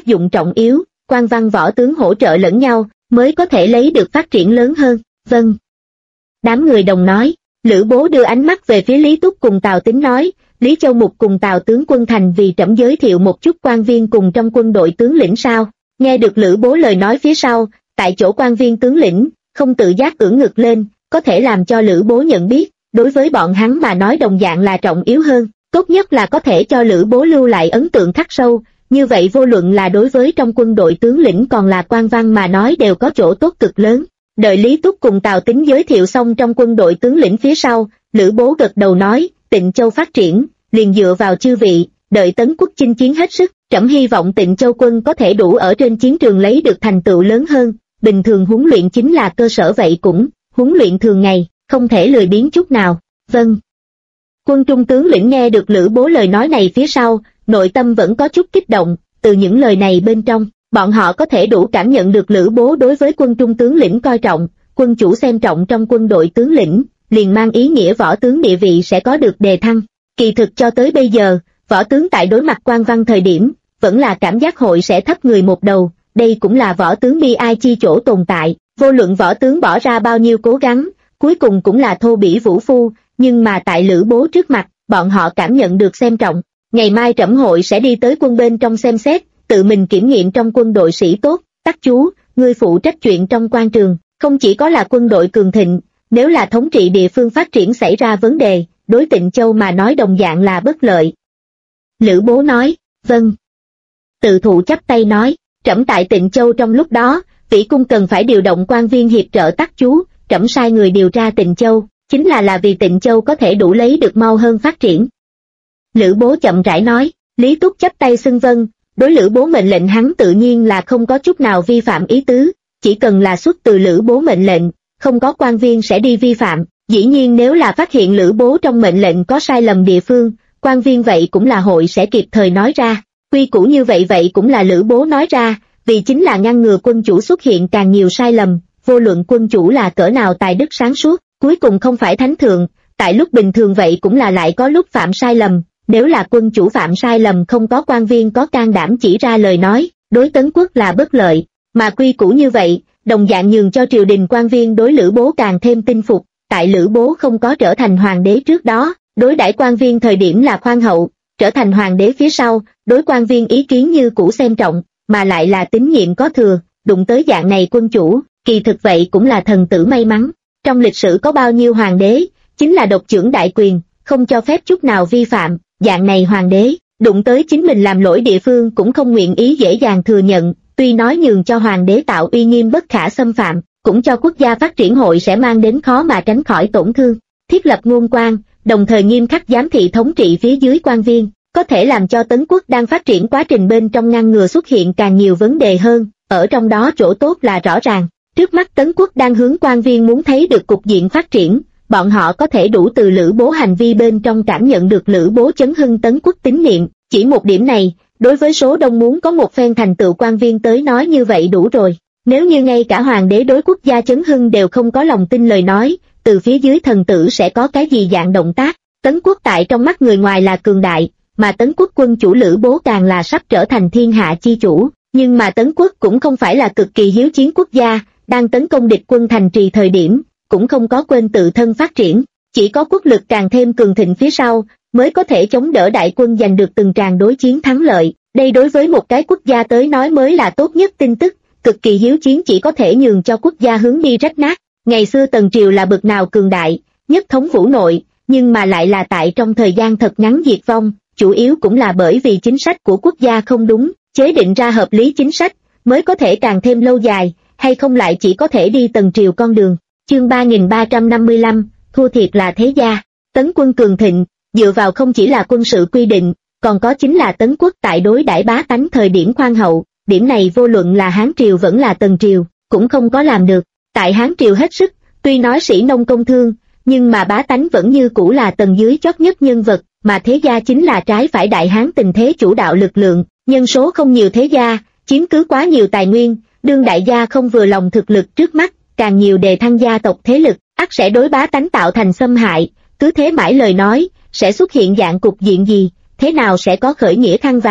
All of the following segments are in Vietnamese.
tác dụng trọng yếu, quan văn võ tướng hỗ trợ lẫn nhau, mới có thể lấy được phát triển lớn hơn. Vâng. Đám người đồng nói. Lữ Bố đưa ánh mắt về phía Lý Túc cùng Tào Tín nói, Lý Châu Mục cùng Tào tướng quân thành vì trẫm giới thiệu một chút quan viên cùng trong quân đội tướng lĩnh sao. Nghe được Lữ Bố lời nói phía sau, tại chỗ quan viên tướng lĩnh, không tự giác ưỡn ngực lên, có thể làm cho Lữ Bố nhận biết, đối với bọn hắn mà nói đồng dạng là trọng yếu hơn, tốt nhất là có thể cho Lữ Bố lưu lại ấn tượng khắc sâu, như vậy vô luận là đối với trong quân đội tướng lĩnh còn là quan văn mà nói đều có chỗ tốt cực lớn. Đợi Lý Túc cùng Tào Tín giới thiệu xong trong quân đội tướng lĩnh phía sau, Lữ Bố gật đầu nói, Tịnh Châu phát triển, liền dựa vào chư vị, đợi Tấn Quốc chinh chiến hết sức, trẫm hy vọng Tịnh Châu quân có thể đủ ở trên chiến trường lấy được thành tựu lớn hơn, bình thường huấn luyện chính là cơ sở vậy cũng, huấn luyện thường ngày, không thể lười biếng chút nào. Vâng. Quân trung tướng lĩnh nghe được Lữ Bố lời nói này phía sau, nội tâm vẫn có chút kích động, từ những lời này bên trong, bọn họ có thể đủ cảm nhận được Lữ Bố đối với quân trung tướng lĩnh coi trọng, quân chủ xem trọng trong quân đội tướng lĩnh, liền mang ý nghĩa võ tướng địa vị sẽ có được đề thăng. Kỳ thực cho tới bây giờ, võ tướng tại đối mặt quan văn thời điểm, vẫn là cảm giác hội sẽ thấp người một đầu, đây cũng là võ tướng bi ai chi chỗ tồn tại, vô luận võ tướng bỏ ra bao nhiêu cố gắng, cuối cùng cũng là thô bỉ vũ phu, nhưng mà tại Lữ Bố trước mặt, bọn họ cảm nhận được xem trọng. Ngày mai trẫm hội sẽ đi tới quân bên trong xem xét, tự mình kiểm nghiệm trong quân đội sĩ tốt. Tắc chú, ngươi phụ trách chuyện trong quan trường, không chỉ có là quân đội cường thịnh, nếu là thống trị địa phương phát triển xảy ra vấn đề, đối Tịnh Châu mà nói đồng dạng là bất lợi. Lữ Bố nói, vâng. Tự thụ chắp tay nói, trẫm tại Tịnh Châu trong lúc đó, vĩ cung cần phải điều động quan viên hiệp trợ Tắc chú, trẫm sai người điều tra Tịnh Châu, chính là vì Tịnh Châu có thể đủ lấy được mau hơn phát triển. Lữ Bố chậm rãi nói, Lý Túc chắp tay xưng vâng, đối Lữ Bố mệnh lệnh hắn tự nhiên là không có chút nào vi phạm ý tứ, chỉ cần là xuất từ Lữ Bố mệnh lệnh, không có quan viên sẽ đi vi phạm, dĩ nhiên nếu là phát hiện Lữ Bố trong mệnh lệnh có sai lầm địa phương, quan viên vậy cũng là hội sẽ kịp thời nói ra, quy củ như vậy cũng là Lữ Bố nói ra, vì chính là ngăn ngừa quân chủ xuất hiện càng nhiều sai lầm, vô luận quân chủ là cỡ nào tài đức sáng suốt, cuối cùng không phải thánh thượng, tại lúc bình thường vậy cũng là lại có lúc phạm sai lầm, nếu là quân chủ phạm sai lầm không có quan viên có can đảm chỉ ra lời nói, đối Tấn Quốc là bất lợi, mà quy củ như vậy, đồng dạng nhường cho triều đình quan viên đối Lữ Bố càng thêm tin phục, tại Lữ Bố không có trở thành hoàng đế trước đó, đối đãi quan viên thời điểm là khoan hậu, trở thành hoàng đế phía sau, đối quan viên ý kiến như cũ xem trọng, mà lại là tín nhiệm có thừa, đụng tới dạng này quân chủ, kỳ thực vậy cũng là thần tử may mắn. Trong lịch sử có bao nhiêu hoàng đế, chính là độc trưởng đại quyền, không cho phép chút nào vi phạm, dạng này hoàng đế, đụng tới chính mình làm lỗi địa phương cũng không nguyện ý dễ dàng thừa nhận, tuy nói nhường cho hoàng đế tạo uy nghiêm bất khả xâm phạm, cũng cho quốc gia phát triển hội sẽ mang đến khó mà tránh khỏi tổn thương. Thiết lập ngôn quan, đồng thời nghiêm khắc giám thị thống trị phía dưới quan viên, có thể làm cho Tấn Quốc đang phát triển quá trình bên trong ngăn ngừa xuất hiện càng nhiều vấn đề hơn, ở trong đó chỗ tốt là rõ ràng. Trước mắt Tấn Quốc đang hướng quan viên muốn thấy được cục diện phát triển, bọn họ có thể đủ từ Lữ Bố hành vi bên trong cảm nhận được Lữ Bố chấn hưng Tấn Quốc tín niệm, chỉ một điểm này, đối với số đông muốn có một phen thành tựu quan viên tới nói như vậy đủ rồi. Nếu như ngay cả hoàng đế đối quốc gia chấn hưng đều không có lòng tin lời nói, từ phía dưới thần tử sẽ có cái gì dạng động tác. Tấn Quốc tại trong mắt người ngoài là cường đại, mà Tấn Quốc quân chủ Lữ Bố càng là sắp trở thành thiên hạ chi chủ, nhưng mà Tấn Quốc cũng không phải là cực kỳ hiếu chiến quốc gia, đang tấn công địch quân thành trì thời điểm, cũng không có quên tự thân phát triển, chỉ có quốc lực càng thêm cường thịnh phía sau, mới có thể chống đỡ đại quân giành được từng tràng đối chiến thắng lợi. Đây đối với một cái quốc gia tới nói mới là tốt nhất tin tức, cực kỳ hiếu chiến chỉ có thể nhường cho quốc gia hướng đi rách nát. Ngày xưa Tần Triều là bực nào cường đại, nhất thống vũ nội, nhưng mà lại là tại trong thời gian thật ngắn diệt vong, chủ yếu cũng là bởi vì chính sách của quốc gia không đúng, chế định ra hợp lý chính sách, mới có thể càng thêm lâu dài, hay không lại chỉ có thể đi Tần Triều con đường. Chương 3355, thua thiệt là thế gia. Tấn quân cường thịnh, dựa vào không chỉ là quân sự quy định, còn có chính là Tấn Quốc tại đối đãi bá tánh thời điểm khoan hậu, điểm này vô luận là Hán Triều vẫn là Tần Triều, cũng không có làm được. Tại Hán Triều hết sức, tuy nói sĩ nông công thương, nhưng mà bá tánh vẫn như cũ là tầng dưới chót nhất nhân vật, mà thế gia chính là trái phải Đại Hán tình thế chủ đạo lực lượng, nhân số không nhiều thế gia, chiếm cứ quá nhiều tài nguyên, đương đại gia không vừa lòng thực lực trước mắt, càng nhiều đề thăng gia tộc thế lực, ắt sẽ đối bá tánh tạo thành xâm hại, cứ thế mãi lời nói, sẽ xuất hiện dạng cục diện gì, thế nào sẽ có khởi nghĩa khăn vàng,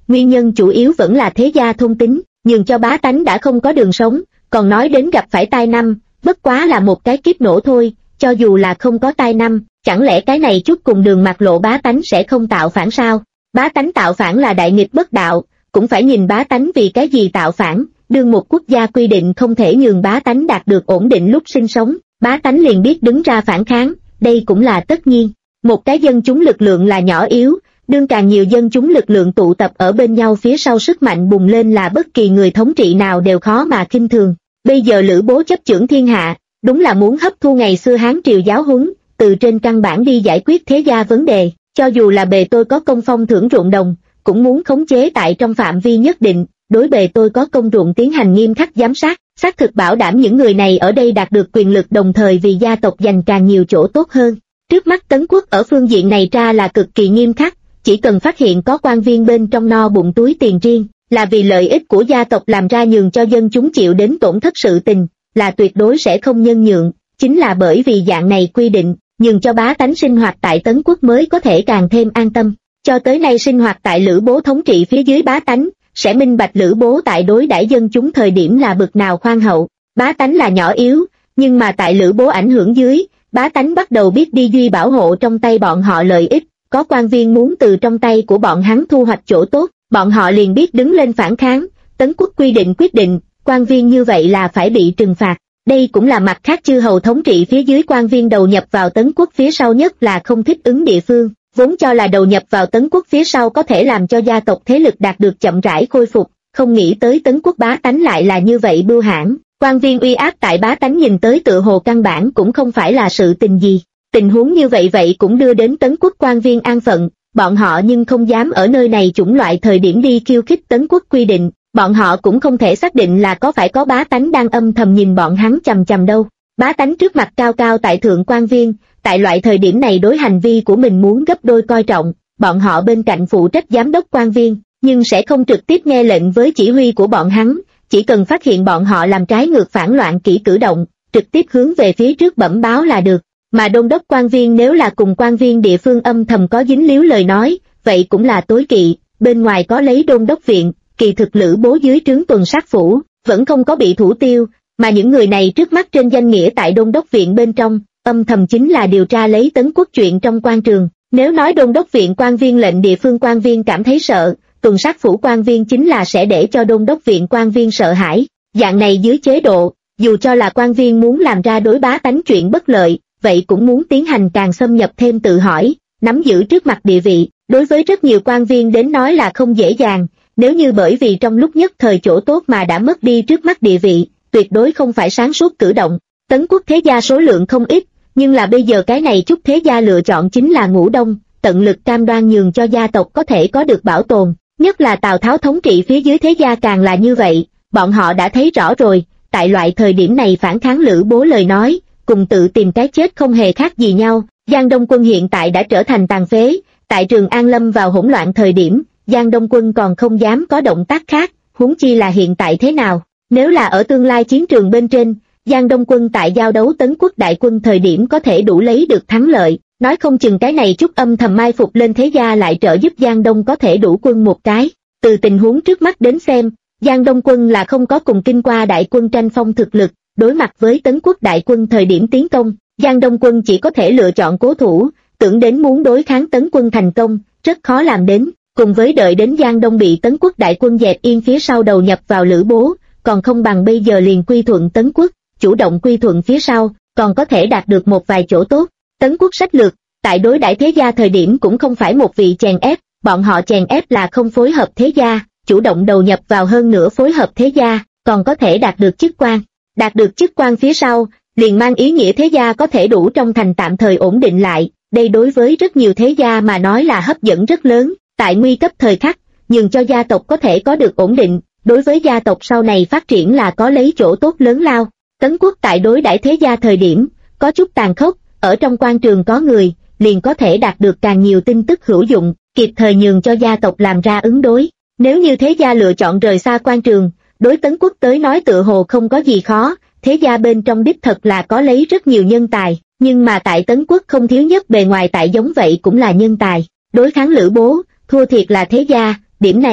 nguyên nhân chủ yếu vẫn là thế gia thôn tính, nhường cho bá tánh đã không có đường sống, còn nói đến gặp phải tai năm, bất quá là một cái kiếp nổ thôi, cho dù là không có tai năm, chẳng lẽ cái này chút cùng đường mặt lộ bá tánh sẽ không tạo phản sao? Bá tánh tạo phản là đại nghịch bất đạo, cũng phải nhìn bá tánh vì cái gì tạo phản, đương một quốc gia quy định không thể nhường bá tánh đạt được ổn định lúc sinh sống, bá tánh liền biết đứng ra phản kháng, đây cũng là tất nhiên. Một cái dân chúng lực lượng là nhỏ yếu, đương càng nhiều dân chúng lực lượng tụ tập ở bên nhau phía sau sức mạnh bùng lên là bất kỳ người thống trị nào đều khó mà khinh thường. Bây giờ Lữ Bố chấp chưởng thiên hạ, đúng là muốn hấp thu ngày xưa Hán triều giáo huấn, từ trên căn bản đi giải quyết thế gia vấn đề, cho dù là bề tôi có công phong thưởng ruộng đồng, cũng muốn khống chế tại trong phạm vi nhất định, đối bề tôi có công ruộng tiến hành nghiêm khắc giám sát, xác thực bảo đảm những người này ở đây đạt được quyền lực đồng thời vì gia tộc giành càng nhiều chỗ tốt hơn. Trước mắt Tấn quốc ở phương diện này ra là cực kỳ nghiêm khắc, chỉ cần phát hiện có quan viên bên trong no bụng túi tiền riêng, là vì lợi ích của gia tộc làm ra nhường cho dân chúng chịu đến tổn thất sự tình, là tuyệt đối sẽ không nhân nhượng, chính là bởi vì dạng này quy định, nhường cho bá tánh sinh hoạt tại Tấn quốc mới có thể càng thêm an tâm. Cho tới nay sinh hoạt tại Lữ Bố thống trị phía dưới bá tánh, sẽ minh bạch Lữ Bố tại đối đãi dân chúng thời điểm là bực nào khoan hậu, bá tánh là nhỏ yếu, nhưng mà tại Lữ Bố ảnh hưởng dưới, bá tánh bắt đầu biết đi duy bảo hộ trong tay bọn họ lợi ích, có quan viên muốn từ trong tay của bọn hắn thu hoạch chỗ tốt, bọn họ liền biết đứng lên phản kháng, Tấn quốc quy định quyết định, quan viên như vậy là phải bị trừng phạt. Đây cũng là mặt khác chư hầu thống trị phía dưới quan viên đầu nhập vào Tấn quốc phía sau nhất là không thích ứng địa phương, vốn cho là đầu nhập vào Tấn quốc phía sau có thể làm cho gia tộc thế lực đạt được chậm rãi khôi phục, không nghĩ tới Tấn quốc bá tánh lại là như vậy bưu hãn, quan viên uy áp tại bá tánh nhìn tới tựa hồ căn bản cũng không phải là sự tình gì. Tình huống như vậy cũng đưa đến Tấn quốc quan viên an phận, bọn họ nhưng không dám ở nơi này chủng loại thời điểm đi khiêu khích Tấn quốc quy định, bọn họ cũng không thể xác định là có phải có bá tánh đang âm thầm nhìn bọn hắn chằm chằm đâu. Bá tánh trước mặt cao cao tại thượng quan viên, tại loại thời điểm này đối hành vi của mình muốn gấp đôi coi trọng, bọn họ bên cạnh phụ trách giám đốc quan viên, nhưng sẽ không trực tiếp nghe lệnh với chỉ huy của bọn hắn, chỉ cần phát hiện bọn họ làm trái ngược phản loạn kỹ cử động, trực tiếp hướng về phía trước bẩm báo là được. Mà đôn đốc quan viên nếu là cùng quan viên địa phương âm thầm có dính líu lời nói, vậy cũng là tối kỵ, bên ngoài có lấy đôn đốc viện, kỳ thực Lữ Bố dưới trướng tuần sát phủ, vẫn không có bị thủ tiêu, mà những người này trước mắt trên danh nghĩa tại đôn đốc viện bên trong, âm thầm chính là điều tra lấy Tấn quốc chuyện trong quan trường. Nếu nói đôn đốc viện quan viên lệnh địa phương quan viên cảm thấy sợ, tuần sát phủ quan viên chính là sẽ để cho đôn đốc viện quan viên sợ hãi. Dạng này dưới chế độ, dù cho là quan viên muốn làm ra đối bá tánh chuyện bất lợi, vậy cũng muốn tiến hành càng xâm nhập thêm tự hỏi, nắm giữ trước mặt địa vị, đối với rất nhiều quan viên đến nói là không dễ dàng, nếu như bởi vì trong lúc nhất thời chỗ tốt mà đã mất đi trước mắt địa vị, tuyệt đối không phải sáng suốt cử động. Tấn quốc thế gia số lượng không ít, nhưng là bây giờ cái này chút thế gia lựa chọn chính là ngủ đông, tận lực cam đoan nhường cho gia tộc có thể có được bảo tồn, nhất là Tào Tháo thống trị phía dưới thế gia càng là như vậy, bọn họ đã thấy rõ rồi, tại loại thời điểm này phản kháng Lữ Bố lời nói, cùng tự tìm cái chết không hề khác gì nhau. Giang Đông Quân hiện tại đã trở thành tàn phế, tại Trường An lâm vào hỗn loạn thời điểm, Giang Đông Quân còn không dám có động tác khác, huống chi là hiện tại thế nào. Nếu là ở tương lai chiến trường bên trên, Giang Đông Quân tại giao đấu Tấn quốc đại quân thời điểm có thể đủ lấy được thắng lợi, nói không chừng cái này chút âm thầm mai phục lên thế gia lại trợ giúp Giang Đông có thể đủ quân một cái. Từ tình huống trước mắt đến xem, Giang Đông Quân là không có cùng kinh qua đại quân tranh phong thực lực, đối mặt với Tấn quốc đại quân thời điểm tiến công, Giang Đông Quân chỉ có thể lựa chọn cố thủ, tưởng đến muốn đối kháng Tấn quân thành công, rất khó làm đến, cùng với đợi đến Giang Đông bị Tấn quốc đại quân dẹp yên phía sau đầu nhập vào Lữ Bố, còn không bằng bây giờ liền quy thuận Tấn quốc, chủ động quy thuận phía sau, còn có thể đạt được một vài chỗ tốt. Tấn quốc sách lược, tại đối đãi thế gia thời điểm cũng không phải một vị chèn ép, bọn họ chèn ép là không phối hợp thế gia, chủ động đầu nhập vào hơn nữa phối hợp thế gia, còn có thể đạt được chức quan. Đạt được chức quan phía sau, liền mang ý nghĩa thế gia có thể đủ trong thành tạm thời ổn định lại, đây đối với rất nhiều thế gia mà nói là hấp dẫn rất lớn, tại nguy cấp thời khắc, nhường cho gia tộc có thể có được ổn định, đối với gia tộc sau này phát triển là có lấy chỗ tốt lớn lao. Tấn quốc tại đối đãi thế gia thời điểm, có chút tàn khốc, ở trong quan trường có người, liền có thể đạt được càng nhiều tin tức hữu dụng, kịp thời nhường cho gia tộc làm ra ứng đối. Nếu như thế gia lựa chọn rời xa quan trường, đối Tấn quốc tới nói tựa hồ không có gì khó, thế gia bên trong đích thật là có lấy rất nhiều nhân tài, nhưng mà tại Tấn quốc không thiếu nhất bề ngoài tại giống vậy cũng là nhân tài. Đối kháng Lữ Bố, thua thiệt là thế gia, điểm này,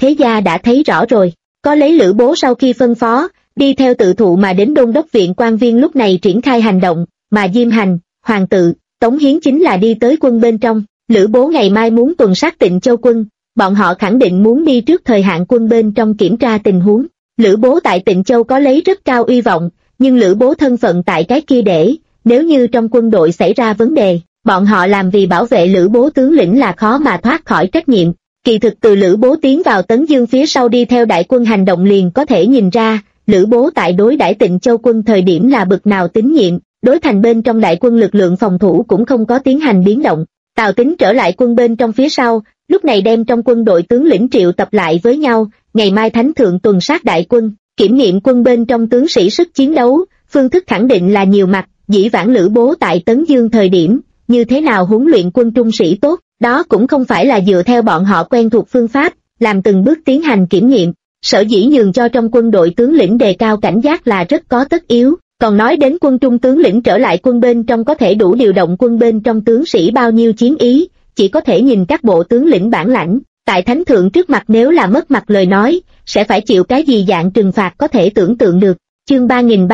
thế gia đã thấy rõ rồi. Có lấy Lữ Bố sau khi phân phó, đi theo tự thụ mà đến đôn đốc viện quan viên lúc này triển khai hành động, mà Diêm Hành, Hoàng tự, Tống Hiến chính là đi tới quân bên trong. Lữ Bố ngày mai muốn tuần sát Tịnh Châu quân, bọn họ khẳng định muốn đi trước thời hạn quân bên trong kiểm tra tình huống. Lữ Bố tại Tịnh Châu có lấy rất cao uy vọng, nhưng Lữ Bố thân phận tại cái kia để, nếu như trong quân đội xảy ra vấn đề, bọn họ làm vì bảo vệ Lữ Bố tướng lĩnh là khó mà thoát khỏi trách nhiệm. Kỳ thực từ Lữ Bố tiến vào Tấn Dương phía sau đi theo đại quân hành động liền có thể nhìn ra, Lữ Bố tại đối đãi Tịnh Châu quân thời điểm là bực nào tín nhiệm, đối thành bên trong đại quân lực lượng phòng thủ cũng không có tiến hành biến động. Tào Tín trở lại quân bên trong phía sau, lúc này đem trong quân đội tướng lĩnh triệu tập lại với nhau, ngày mai thánh thượng tuần sát đại quân, kiểm nghiệm quân bên trong tướng sĩ sức chiến đấu, phương thức khẳng định là nhiều mặt, dĩ vãng Lữ Bố tại Tấn Dương thời điểm, như thế nào huấn luyện quân trung sĩ tốt, đó cũng không phải là dựa theo bọn họ quen thuộc phương pháp, làm từng bước tiến hành kiểm nghiệm, sở dĩ nhường cho trong quân đội tướng lĩnh đề cao cảnh giác là rất có tất yếu. Còn nói đến quân trung tướng lĩnh trở lại quân bên trong có thể đủ điều động quân bên trong tướng sĩ bao nhiêu chiến ý, chỉ có thể nhìn các bộ tướng lĩnh bản lãnh, tại thánh thượng trước mặt nếu là mất mặt lời nói, sẽ phải chịu cái gì dạng trừng phạt có thể tưởng tượng được. Chương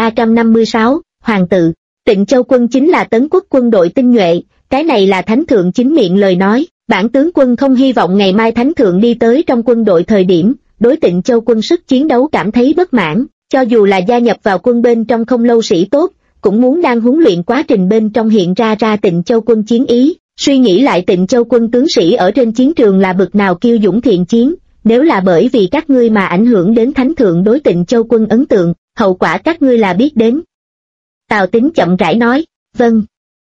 3356, Hoàng tự, Tịnh Châu quân chính là Tấn quốc quân đội tinh nhuệ, cái này là thánh thượng chính miệng lời nói, bản tướng quân không hy vọng ngày mai thánh thượng đi tới trong quân đội thời điểm, đối Tịnh Châu quân sức chiến đấu cảm thấy bất mãn. Cho dù là gia nhập vào quân bên trong không lâu sĩ tốt, cũng muốn đang huấn luyện quá trình bên trong hiện ra Tịnh Châu quân chiến ý, suy nghĩ lại Tịnh Châu quân tướng sĩ ở trên chiến trường là bực nào kiêu dũng thiện chiến, nếu là bởi vì các ngươi mà ảnh hưởng đến thánh thượng đối Tịnh Châu quân ấn tượng, hậu quả các ngươi là biết đến. Tào Tín chậm rãi nói, vâng.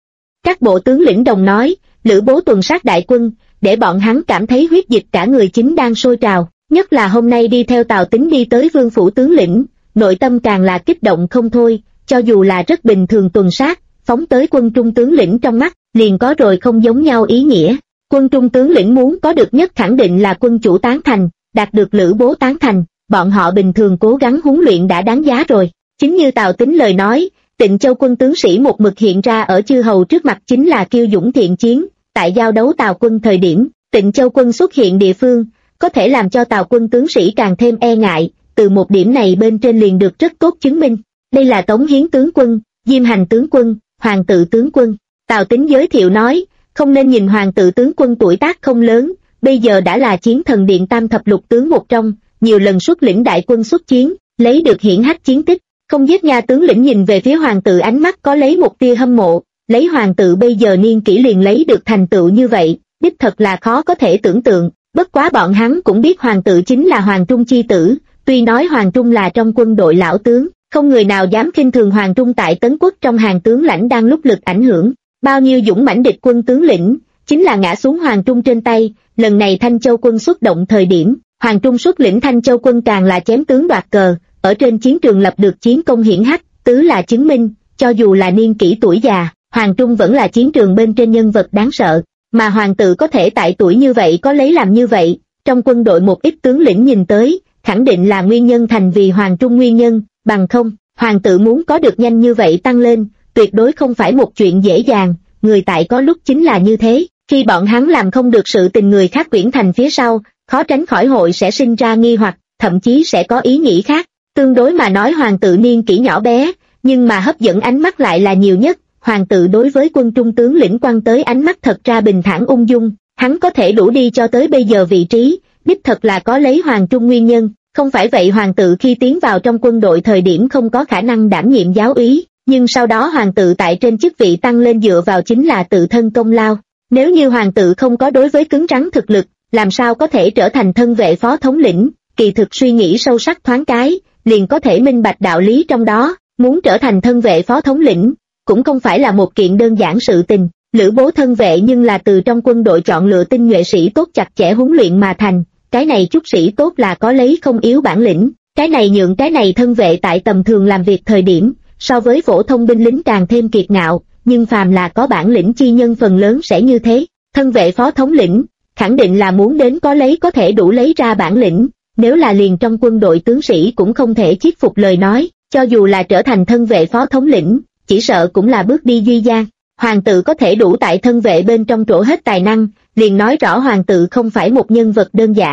Các bộ tướng lĩnh đồng nói, Lữ Bố tuần sát đại quân, để bọn hắn cảm thấy huyết dịch cả người chính đang sôi trào, nhất là hôm nay đi theo Tào Tín đi tới vương phủ tướng lĩnh. Nội tâm càng là kích động không thôi, cho dù là rất bình thường tuần sát, phóng tới quân trung tướng lĩnh trong mắt, liền có rồi không giống nhau ý nghĩa. Quân trung tướng lĩnh muốn có được nhất khẳng định là quân chủ tán thành, đạt được Lữ Bố tán thành, bọn họ bình thường cố gắng huấn luyện đã đáng giá rồi. Chính như Tào Tín lời nói, Tịnh Châu quân tướng sĩ một mực hiện ra ở chư hầu trước mặt chính là kiêu dũng thiện chiến, tại giao đấu Tào quân thời điểm, Tịnh Châu quân xuất hiện địa phương, có thể làm cho Tào quân tướng sĩ càng thêm e ngại. Từ một điểm này bên trên liền được rất tốt chứng minh. Đây là Tống Hiến tướng quân, Diêm Hành tướng quân, Hoàng tự tướng quân. Tào Tín giới thiệu nói, không nên nhìn Hoàng tự tướng quân tuổi tác không lớn, bây giờ đã là Chiến Thần Điện tam thập lục tướng một trong, nhiều lần xuất lĩnh đại quân xuất chiến, lấy được hiển hách chiến tích. Không giết nha tướng lĩnh nhìn về phía Hoàng tự ánh mắt có lấy một tia hâm mộ, lấy Hoàng tự bây giờ niên kỷ liền lấy được thành tựu như vậy, đích thật là khó có thể tưởng tượng. Bất quá bọn hắn cũng biết Hoàng tự chính là Hoàng Trung chi tử. Tuy nói Hoàng Trung là trong quân đội lão tướng, không người nào dám khinh thường Hoàng Trung tại Tấn quốc trong hàng tướng lãnh đang lúc lực ảnh hưởng. Bao nhiêu dũng mãnh địch quân tướng lĩnh, chính là ngã xuống Hoàng Trung trên tay. Lần này Thanh Châu quân xuất động thời điểm, Hoàng Trung xuất lĩnh Thanh Châu quân càng là chém tướng đoạt cờ, ở trên chiến trường lập được chiến công hiển hách, tứ là chứng minh, cho dù là niên kỷ tuổi già, Hoàng Trung vẫn là chiến trường bên trên nhân vật đáng sợ. Mà Hoàng tự có thể tại tuổi như vậy có lấy làm như vậy, trong quân đội một ít tướng lĩnh nhìn tới, khẳng định là nguyên nhân thành vì Hoàng Trung nguyên nhân, bằng không, Hoàng tự muốn có được nhanh như vậy tăng lên, tuyệt đối không phải một chuyện dễ dàng, người tại có lúc chính là như thế, khi bọn hắn làm không được sự tình người khác quyển thành phía sau, khó tránh khỏi hội sẽ sinh ra nghi hoặc, thậm chí sẽ có ý nghĩ khác, tương đối mà nói Hoàng tự niên kỷ nhỏ bé, nhưng mà hấp dẫn ánh mắt lại là nhiều nhất, Hoàng tự đối với quân trung tướng lĩnh quan tới ánh mắt thật ra bình thản ung dung, hắn có thể đủ đi cho tới bây giờ vị trí, đích thật là có lấy Hoàng Trung nguyên nhân, không phải vậy Hoàng tự khi tiến vào trong quân đội thời điểm không có khả năng đảm nhiệm giáo úy, nhưng sau đó Hoàng tự tại trên chức vị tăng lên dựa vào chính là tự thân công lao. Nếu như Hoàng tự không có đối với cứng rắn thực lực, làm sao có thể trở thành thân vệ phó thống lĩnh, kỳ thực suy nghĩ sâu sắc thoáng cái, liền có thể minh bạch đạo lý trong đó, muốn trở thành thân vệ phó thống lĩnh, cũng không phải là một kiện đơn giản sự tình. Lữ Bố thân vệ nhưng là từ trong quân đội chọn lựa tinh nhuệ sĩ tốt chặt chẽ huấn luyện mà thành, cái này chút sĩ tốt là có lấy không yếu bản lĩnh, cái này nhượng cái này thân vệ tại tầm thường làm việc thời điểm, so với phổ thông binh lính càng thêm kiệt ngạo, nhưng phàm là có bản lĩnh chi nhân phần lớn sẽ như thế. Thân vệ phó thống lĩnh, khẳng định là muốn đến có lấy có thể đủ lấy ra bản lĩnh, nếu là liền trong quân đội tướng sĩ cũng không thể thuyết phục lời nói, cho dù là trở thành thân vệ phó thống lĩnh, chỉ sợ cũng là bước đi duy gian. Hoàng tự có thể đủ tại thân vệ bên trong trổ hết tài năng, liền nói rõ hoàng tự không phải một nhân vật đơn giản.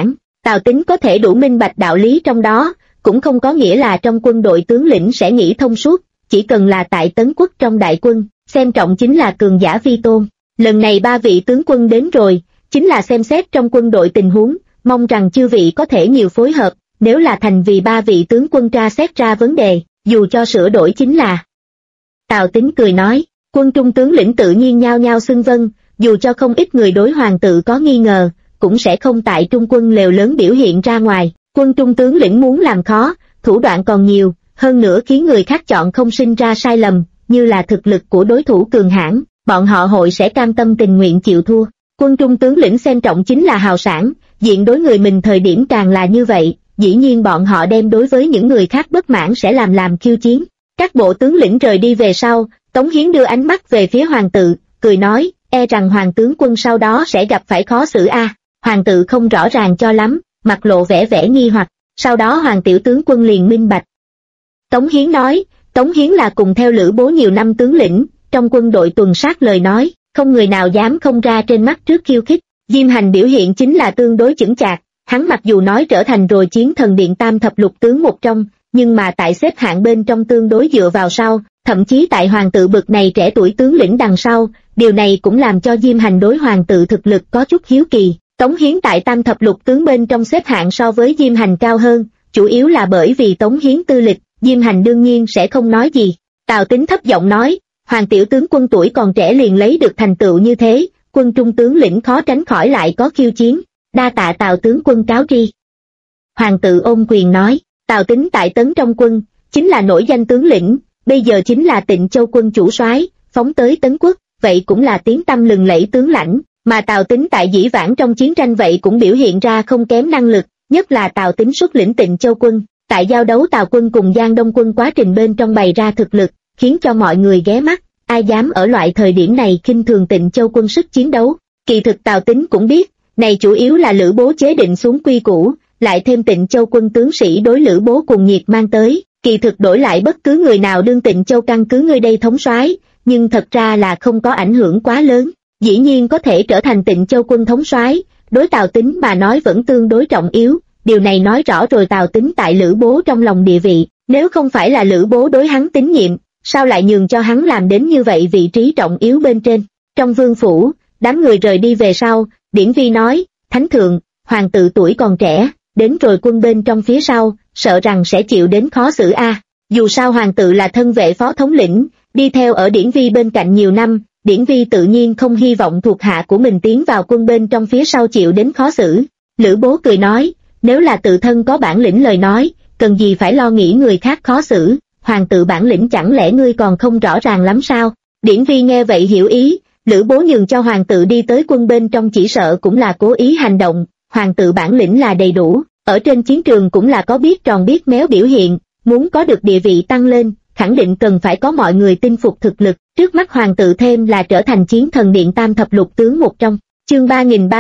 Tào Tín có thể đủ minh bạch đạo lý trong đó, cũng không có nghĩa là trong quân đội tướng lĩnh sẽ nghĩ thông suốt, chỉ cần là tại Tấn Quốc trong đại quân, xem trọng chính là cường giả vi tôn. Lần này 3 vị tướng quân đến rồi, chính là xem xét trong quân đội tình huống, mong rằng chư vị có thể nhiều phối hợp, nếu là thành vì 3 vị tướng quân tra xét ra vấn đề, dù cho sửa đổi chính là. Tào Tín cười nói, quân trung tướng lĩnh tự nhiên nhao nhao xưng vâng, dù cho không ít người đối hoàng tự có nghi ngờ, cũng sẽ không tại trung quân lều lớn biểu hiện ra ngoài. Quân trung tướng lĩnh muốn làm khó, thủ đoạn còn nhiều, hơn nữa khiến người khác chọn không sinh ra sai lầm, như là thực lực của đối thủ cường hãn, bọn họ hội sẽ cam tâm tình nguyện chịu thua. Quân trung tướng lĩnh xem trọng chính là hào sản, diện đối người mình thời điểm càng là như vậy, dĩ nhiên bọn họ đem đối với những người khác bất mãn sẽ làm khiêu chiến. Các bộ tướng lĩnh rời đi về sau, Tống Hiến đưa ánh mắt về phía hoàng tự, cười nói, e rằng hoàng tướng quân sau đó sẽ gặp phải khó xử a. Hoàng tự không rõ ràng cho lắm, mặt lộ vẻ nghi hoặc, sau đó hoàng tiểu tướng quân liền minh bạch. Tống Hiến nói, Tống Hiến là cùng theo Lữ Bố nhiều năm tướng lĩnh, trong quân đội tuần sát lời nói, không người nào dám không ra trên mắt trước khiêu khích. Diêm Hành biểu hiện chính là tương đối chững chạc, hắn mặc dù nói trở thành rồi chiến thần điện tam thập lục tướng một trong, nhưng mà tại xếp hạng bên trong tương đối dựa vào sau, thậm chí tại hoàng tự bực này trẻ tuổi tướng lĩnh đằng sau, điều này cũng làm cho Diêm Hành đối hoàng tự thực lực có chút hiếu kỳ. Tống Hiến tại tam thập lục tướng bên trong xếp hạng so với Diêm Hành cao hơn, chủ yếu là bởi vì Tống Hiến tư lịch, Diêm Hành đương nhiên sẽ không nói gì. Tào Tín thấp giọng nói, hoàng tiểu tướng quân tuổi còn trẻ liền lấy được thành tựu như thế, quân trung tướng lĩnh khó tránh khỏi lại có khiêu chiến, đa tạ Tào tướng quân cáo tri. Hoàng tự ôm quyền nói, Tào Tín tại Tấn trong quân, chính là nổi danh tướng lĩnh, bây giờ chính là Tịnh Châu quân chủ soái, phóng tới Tấn Quốc, vậy cũng là tiếng tăm lừng lẫy tướng lãnh, mà Tào Tín tại dĩ vãng trong chiến tranh vậy cũng biểu hiện ra không kém năng lực, nhất là Tào Tín xuất lĩnh Tịnh Châu quân, tại giao đấu Tào quân cùng Giang Đông quân quá trình bên trong bày ra thực lực, khiến cho mọi người ghé mắt, ai dám ở loại thời điểm này khinh thường Tịnh Châu quân sức chiến đấu. Kỳ thực Tào Tín cũng biết, này chủ yếu là Lữ Bố chế định xuống quy củ, lại thêm Tịnh Châu quân tướng sĩ đối Lữ Bố cùng nhiệt mang tới, kỳ thực đổi lại bất cứ người nào đương Tịnh Châu căn cứ người đây thống soái, nhưng thật ra là không có ảnh hưởng quá lớn, dĩ nhiên có thể trở thành Tịnh Châu quân thống soái, đối Tào Tín mà nói vẫn tương đối trọng yếu, điều này nói rõ rồi Tào Tín tại Lữ Bố trong lòng địa vị, nếu không phải là Lữ Bố đối hắn tín nhiệm, sao lại nhường cho hắn làm đến như vậy vị trí trọng yếu bên trên. Trong vương phủ, đám người rời đi về sau, Điển Vi nói, Thánh thượng, hoàng tự tuổi còn trẻ, đến rồi quân bên trong phía sau, sợ rằng sẽ chịu đến khó xử a. Dù sao hoàng tự là thân vệ phó thống lĩnh, đi theo ở Điển Vi bên cạnh nhiều năm, Điển Vi tự nhiên không hy vọng thuộc hạ của mình tiến vào quân bên trong phía sau chịu đến khó xử. Lữ Bố cười nói, nếu là tự thân có bản lĩnh lời nói, cần gì phải lo nghĩ người khác khó xử, hoàng tự bản lĩnh chẳng lẽ ngươi còn không rõ ràng lắm sao? Điển Vi nghe vậy hiểu ý, Lữ Bố nhường cho hoàng tự đi tới quân bên trong chỉ sợ cũng là cố ý hành động, hoàng tự bản lĩnh là đầy đủ, ở trên chiến trường cũng là có biết tròn biết méo biểu hiện, muốn có được địa vị tăng lên, khẳng định cần phải có mọi người tin phục thực lực, trước mắt hoàng tự thêm là trở thành chiến thần điện tam thập lục tướng một trong. Chương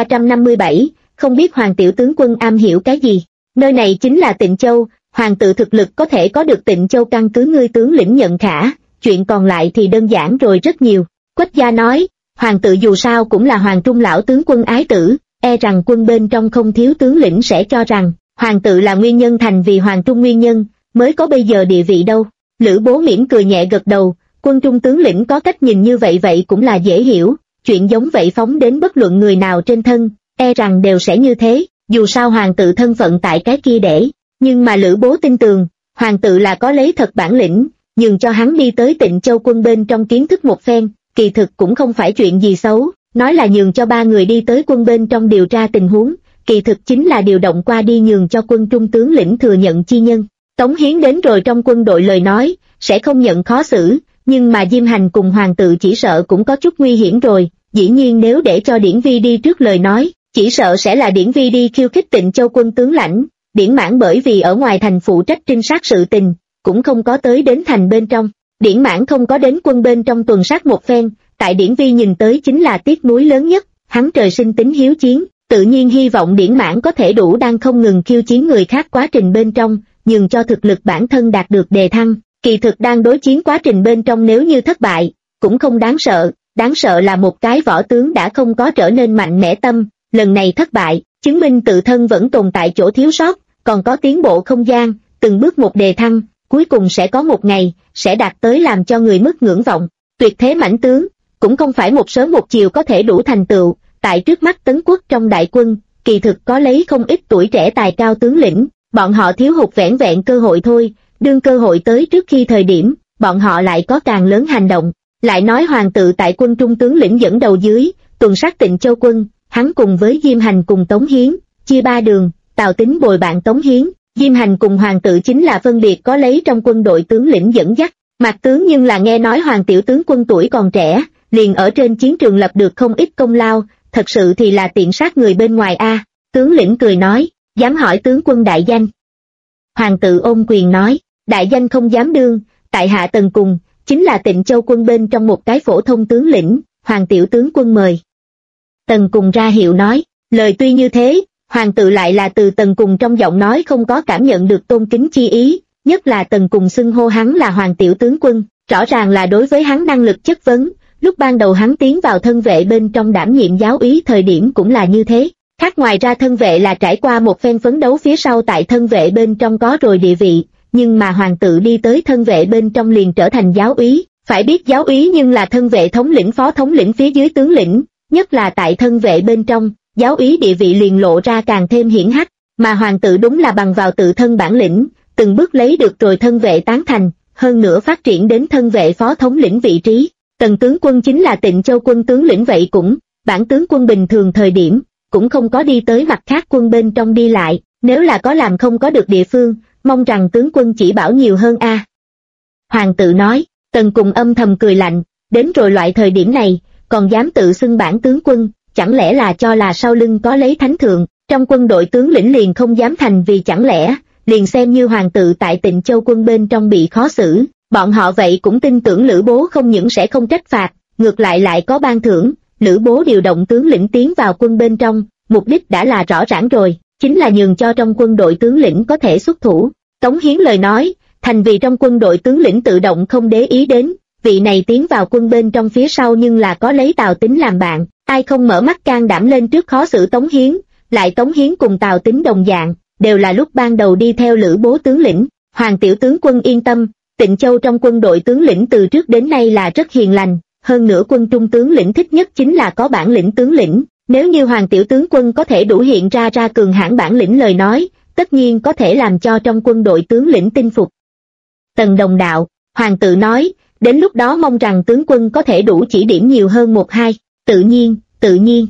3357, không biết hoàng tiểu tướng quân am hiểu cái gì, nơi này chính là Tịnh Châu, hoàng tự thực lực có thể có được Tịnh Châu căn cứ ngươi tướng lĩnh nhận khả, chuyện còn lại thì đơn giản rồi rất nhiều. Quách gia nói, hoàng tự dù sao cũng là hoàng trung lão tướng quân ái tử, e rằng quân bên trong không thiếu tướng lĩnh sẽ cho rằng, hoàng tự là nguyên nhân thành vì hoàng trung nguyên nhân, mới có bây giờ địa vị đâu. Lữ Bố mỉm cười nhẹ gật đầu, quân trung tướng lĩnh có cách nhìn như vậy cũng là dễ hiểu, chuyện giống vậy phóng đến bất luận người nào trên thân, e rằng đều sẽ như thế, dù sao hoàng tự thân phận tại cái kia để, nhưng mà Lữ Bố tin tường, hoàng tự là có lấy thật bản lĩnh, nhường cho hắn đi tới Tịnh Châu quân bên trong kiến thức một phen, kỳ thực cũng không phải chuyện gì xấu, nói là nhường cho 3 người đi tới quân bên trong điều tra tình huống, kỳ thực chính là điều động qua đi nhường cho quân trung tướng lĩnh thừa nhận chi nhân. Tống Hiến đến rồi trong quân đội lời nói, sẽ không nhận khó xử, nhưng mà Diêm Hành cùng hoàng tự chỉ sợ cũng có chút nguy hiểm rồi, dĩ nhiên nếu để cho Điển Vi đi trước lời nói, chỉ sợ sẽ là Điển Vi đi khiêu khích Tịnh Châu quân tướng lãnh, Điển Mãn bởi vì ở ngoài thành phụ trách trinh sát sự tình, cũng không có tới đến thành bên trong, Điển Mãn không có đến quân bên trong tuần sát một phen, tại Điển Vi nhìn tới chính là tiếc nuối lớn nhất, hắn trời sinh tính hiếu chiến, tự nhiên hy vọng Điển Mãn có thể đủ đang không ngừng khiêu chiến người khác quá trình bên trong, nhường cho thực lực bản thân đạt được đề thăng, kỳ thực đang đối chiến quá trình bên trong nếu như thất bại, cũng không đáng sợ là một cái võ tướng đã không có trở nên mạnh mẽ tâm, lần này thất bại, chứng minh tự thân vẫn tồn tại chỗ thiếu sót, còn có tiến bộ không gian, từng bước một đề thăng, cuối cùng sẽ có một ngày, sẽ đạt tới làm cho người mất ngưỡng vọng. Tuyệt thế mãnh tướng, cũng không phải một sớm một chiều có thể đủ thành tựu, tại trước mắt Tấn quốc trong đại quân, kỳ thực có lấy không ít tuổi trẻ tài cao tướng lĩnh, bọn họ thiếu hụt vẻn vẹn cơ hội thôi, đương cơ hội tới trước khi thời điểm, bọn họ lại có càng lớn hành động. Lại nói Hoàng tự tại quân trung tướng lĩnh dẫn đầu dưới, tuần sát Tịnh Châu quân, hắn cùng với Diêm Hành cùng Tống Hiến, chia ba đường, Tào Tín bồi bạn Tống Hiến, Diêm Hành cùng Hoàng tự chính là phân biệt có lấy trong quân đội tướng lĩnh dẫn dắt. Mạc tướng nhưng là nghe nói Hoàng tiểu tướng quân tuổi còn trẻ, liền ở trên chiến trường lập được không ít công lao, thật sự thì là tiện sát người bên ngoài a. Tướng lĩnh cười nói, dám hỏi tướng quân đại danh. Hoàng tự ôm quyền nói, đại danh không dám đương, tại hạ Tần Cùng, chính là Tịnh Châu quân bên trong một cái phổ thông tướng lĩnh, Hoàng tiểu tướng quân mời. Tần Cùng ra hiệu nói, lời tuy như thế, Hoàng tự lại là từ Tần Cùng trong giọng nói không có cảm nhận được tôn kính chi ý, nhất là Tần Cùng xưng hô hắn là Hoàng tiểu tướng quân, rõ ràng là đối với hắn năng lực chất vấn, lúc ban đầu hắn tiến vào thân vệ bên trong đảm nhiệm giáo úy thời điểm cũng là như thế. Khác ngoài ra thân vệ là trải qua một phen phấn đấu phía sau tại thân vệ bên trong có rồi địa vị, nhưng mà Hoàng tự đi tới thân vệ bên trong liền trở thành giáo úy, phải biết giáo úy nhưng là thân vệ thống lĩnh phó thống lĩnh phía dưới tướng lĩnh, nhất là tại thân vệ bên trong, giáo úy địa vị liền lộ ra càng thêm hiển hách, mà Hoàng tự đúng là bằng vào tự thân bản lĩnh, từng bước lấy được rồi thân vệ tán thành, hơn nữa phát triển đến thân vệ phó thống lĩnh vị trí. Tần tướng quân chính là Tịnh Châu quân tướng lĩnh vậy cũng, bản tướng quân bình thường thời điểm, cũng không có đi tới mặt khác quân bên trong đi lại, nếu là có làm không có được địa phương, mong rằng tướng quân chỉ bảo nhiều hơn a. Hoàng tự nói, Tần Cùng âm thầm cười lạnh, đến rồi loại thời điểm này, còn dám tự xưng bản tướng quân, chẳng lẽ là cho là sau lưng có lấy thánh thượng, trong quân đội tướng lĩnh liền không dám thành vì chẳng lẽ, liền xem như Hoàng tự tại Tịnh Châu quân bên trong bị khó xử, bọn họ vậy cũng tin tưởng Lữ Bố không những sẽ không trách phạt, ngược lại có ban thưởng. Lữ Bố điều động tướng lĩnh tiến vào quân bên trong, mục đích đã là rõ ràng rồi, chính là nhường cho trong quân đội tướng lĩnh có thể xuất thủ. Tống Hiến lời nói, thành vì trong quân đội tướng lĩnh tự động không để ý đến, vị này tiến vào quân bên trong phía sau nhưng là có lấy Tào Tín làm bạn, ai không mở mắt can đảm lên trước khó xử Tống Hiến, lại Tống Hiến cùng Tào Tín đồng dạng, đều là lúc ban đầu đi theo Lữ Bố tướng lĩnh. Hoàng tiểu tướng quân yên tâm, Tịnh Châu trong quân đội tướng lĩnh từ trước đến nay là rất hiền lành. Hơn nữa quân trung tướng lĩnh thích nhất chính là có bản lĩnh tướng lĩnh, nếu như Hoàng tiểu tướng quân có thể đủ hiện ra cường hãn bản lĩnh lời nói, tất nhiên có thể làm cho trong quân đội tướng lĩnh tin phục. Tần đồng đạo, Hoàng tự nói, đến lúc đó mong rằng tướng quân có thể đủ chỉ điểm nhiều hơn một hai, tự nhiên.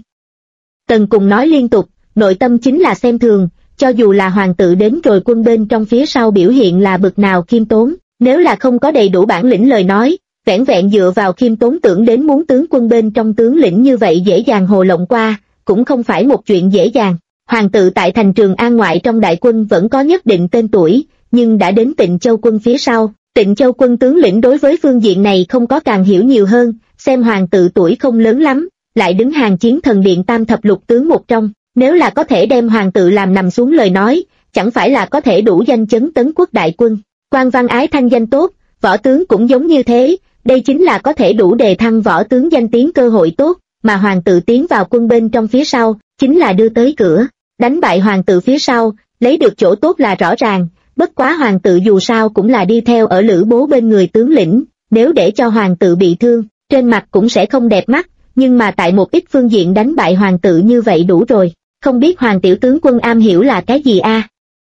Tần cùng nói liên tục, nội tâm chính là xem thường, cho dù là Hoàng tự đến rồi quân bên trong phía sau biểu hiện là bực nào khiêm tốn, nếu là không có đầy đủ bản lĩnh lời nói, vẻn vẹn dựa vào khiêm tốn tưởng đến muốn tướng quân bên trong tướng lĩnh như vậy dễ dàng hồ lộng qua, cũng không phải một chuyện dễ dàng. Hoàng tự tại thành Trường An ngoại trong đại quân vẫn có nhất định tên tuổi, nhưng đã đến Tịnh Châu quân phía sau, Tịnh Châu quân tướng lĩnh đối với phương diện này không có càng hiểu nhiều hơn, xem Hoàng tự tuổi không lớn lắm, lại đứng hàng chiến thần điện tam thập lục tướng một trong, nếu là có thể đem Hoàng tự làm nằm xuống lời nói, chẳng phải là có thể đủ danh chấn Tấn quốc đại quân. Quan văn ái thanh danh tốt, võ tướng cũng giống như thế, đây chính là có thể đủ đề thăng võ tướng danh tiếng cơ hội tốt, mà Hoàng tự tiến vào quân bên trong phía sau, chính là đưa tới cửa, đánh bại Hoàng tự phía sau, lấy được chỗ tốt là rõ ràng, bất quá Hoàng tự dù sao cũng là đi theo ở Lữ Bố bên người tướng lĩnh, nếu để cho Hoàng tự bị thương, trên mặt cũng sẽ không đẹp mắt, nhưng mà tại một ít phương diện đánh bại Hoàng tự như vậy đủ rồi, không biết Hoàng tiểu tướng quân am hiểu là cái gì a?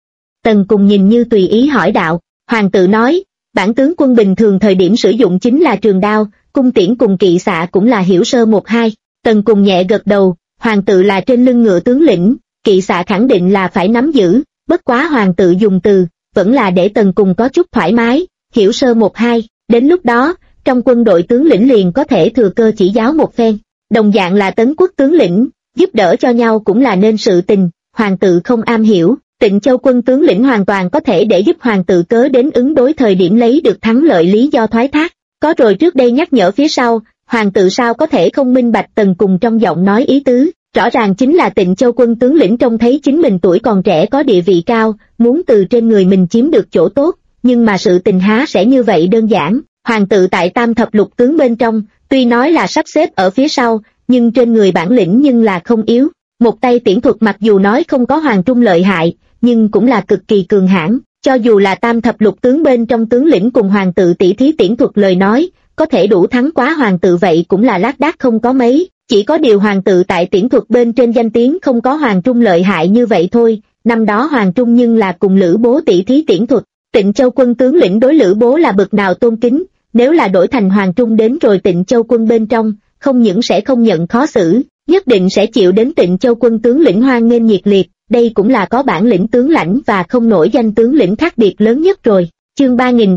Tần cùng nhìn như tùy ý hỏi đạo. Hoàng tự nói, bản tướng quân bình thường thời điểm sử dụng chính là trường đao, cung tiễn cùng kỵ xạ cũng là hiểu sơ một hai. Tần cùng nhẹ gật đầu, Hoàng tự là trên lưng ngựa tướng lĩnh, kỵ xạ khẳng định là phải nắm giữ, bất quá Hoàng tự dùng từ, vẫn là để Tần cùng có chút thoải mái, hiểu sơ một hai, đến lúc đó, trong quân đội tướng lĩnh liền có thể thừa cơ chỉ giáo một phen, đồng dạng là Tấn quốc tướng lĩnh, giúp đỡ cho nhau cũng là nên sự tình, Hoàng tự không am hiểu. Tịnh Châu quân tướng lĩnh hoàn toàn có thể để giúp Hoàng tự cớ đến ứng đối thời điểm lấy được thắng lợi lý do thoái thác. Có rồi trước đây nhắc nhở phía sau, Hoàng tự sao có thể không minh bạch Tần cùng trong giọng nói ý tứ, rõ ràng chính là Tịnh Châu quân tướng lĩnh trông thấy chính mình tuổi còn trẻ có địa vị cao, muốn từ trên người mình chiếm được chỗ tốt, nhưng mà sự tình há sẽ như vậy đơn giản. Hoàng tự tại tam thập lục tướng bên trong, tuy nói là sắp xếp ở phía sau, nhưng trên người bản lĩnh nhưng là không yếu. Một tay tiễn thuật mặc dù nói không có Hoàng Trung lợi hại, nhưng cũng là cực kỳ cường hãn, cho dù là tam thập lục tướng bên trong tướng lĩnh cùng hoàng tự tỷ thí tiễn thuật lời nói, có thể đủ thắng quá hoàng tự vậy cũng là lác đác không có mấy, chỉ có điều hoàng tự tại tiễn thuật bên trên danh tiếng không có Hoàng Trung lợi hại như vậy thôi. Năm đó Hoàng Trung nhưng là cùng Lữ Bố tỷ thí tiễn thuật, Tịnh Châu Quân tướng lĩnh đối Lữ Bố là bậc nào tôn kính, nếu là đổi thành Hoàng Trung đến rồi Tịnh Châu Quân bên trong, không những sẽ không nhận khó xử, nhất định sẽ chịu đến Tịnh Châu Quân tướng lĩnh hoan nghênh nhiệt liệt, đây cũng là có bản lĩnh tướng lãnh và không nổi danh tướng lĩnh khác biệt lớn nhất rồi. Chương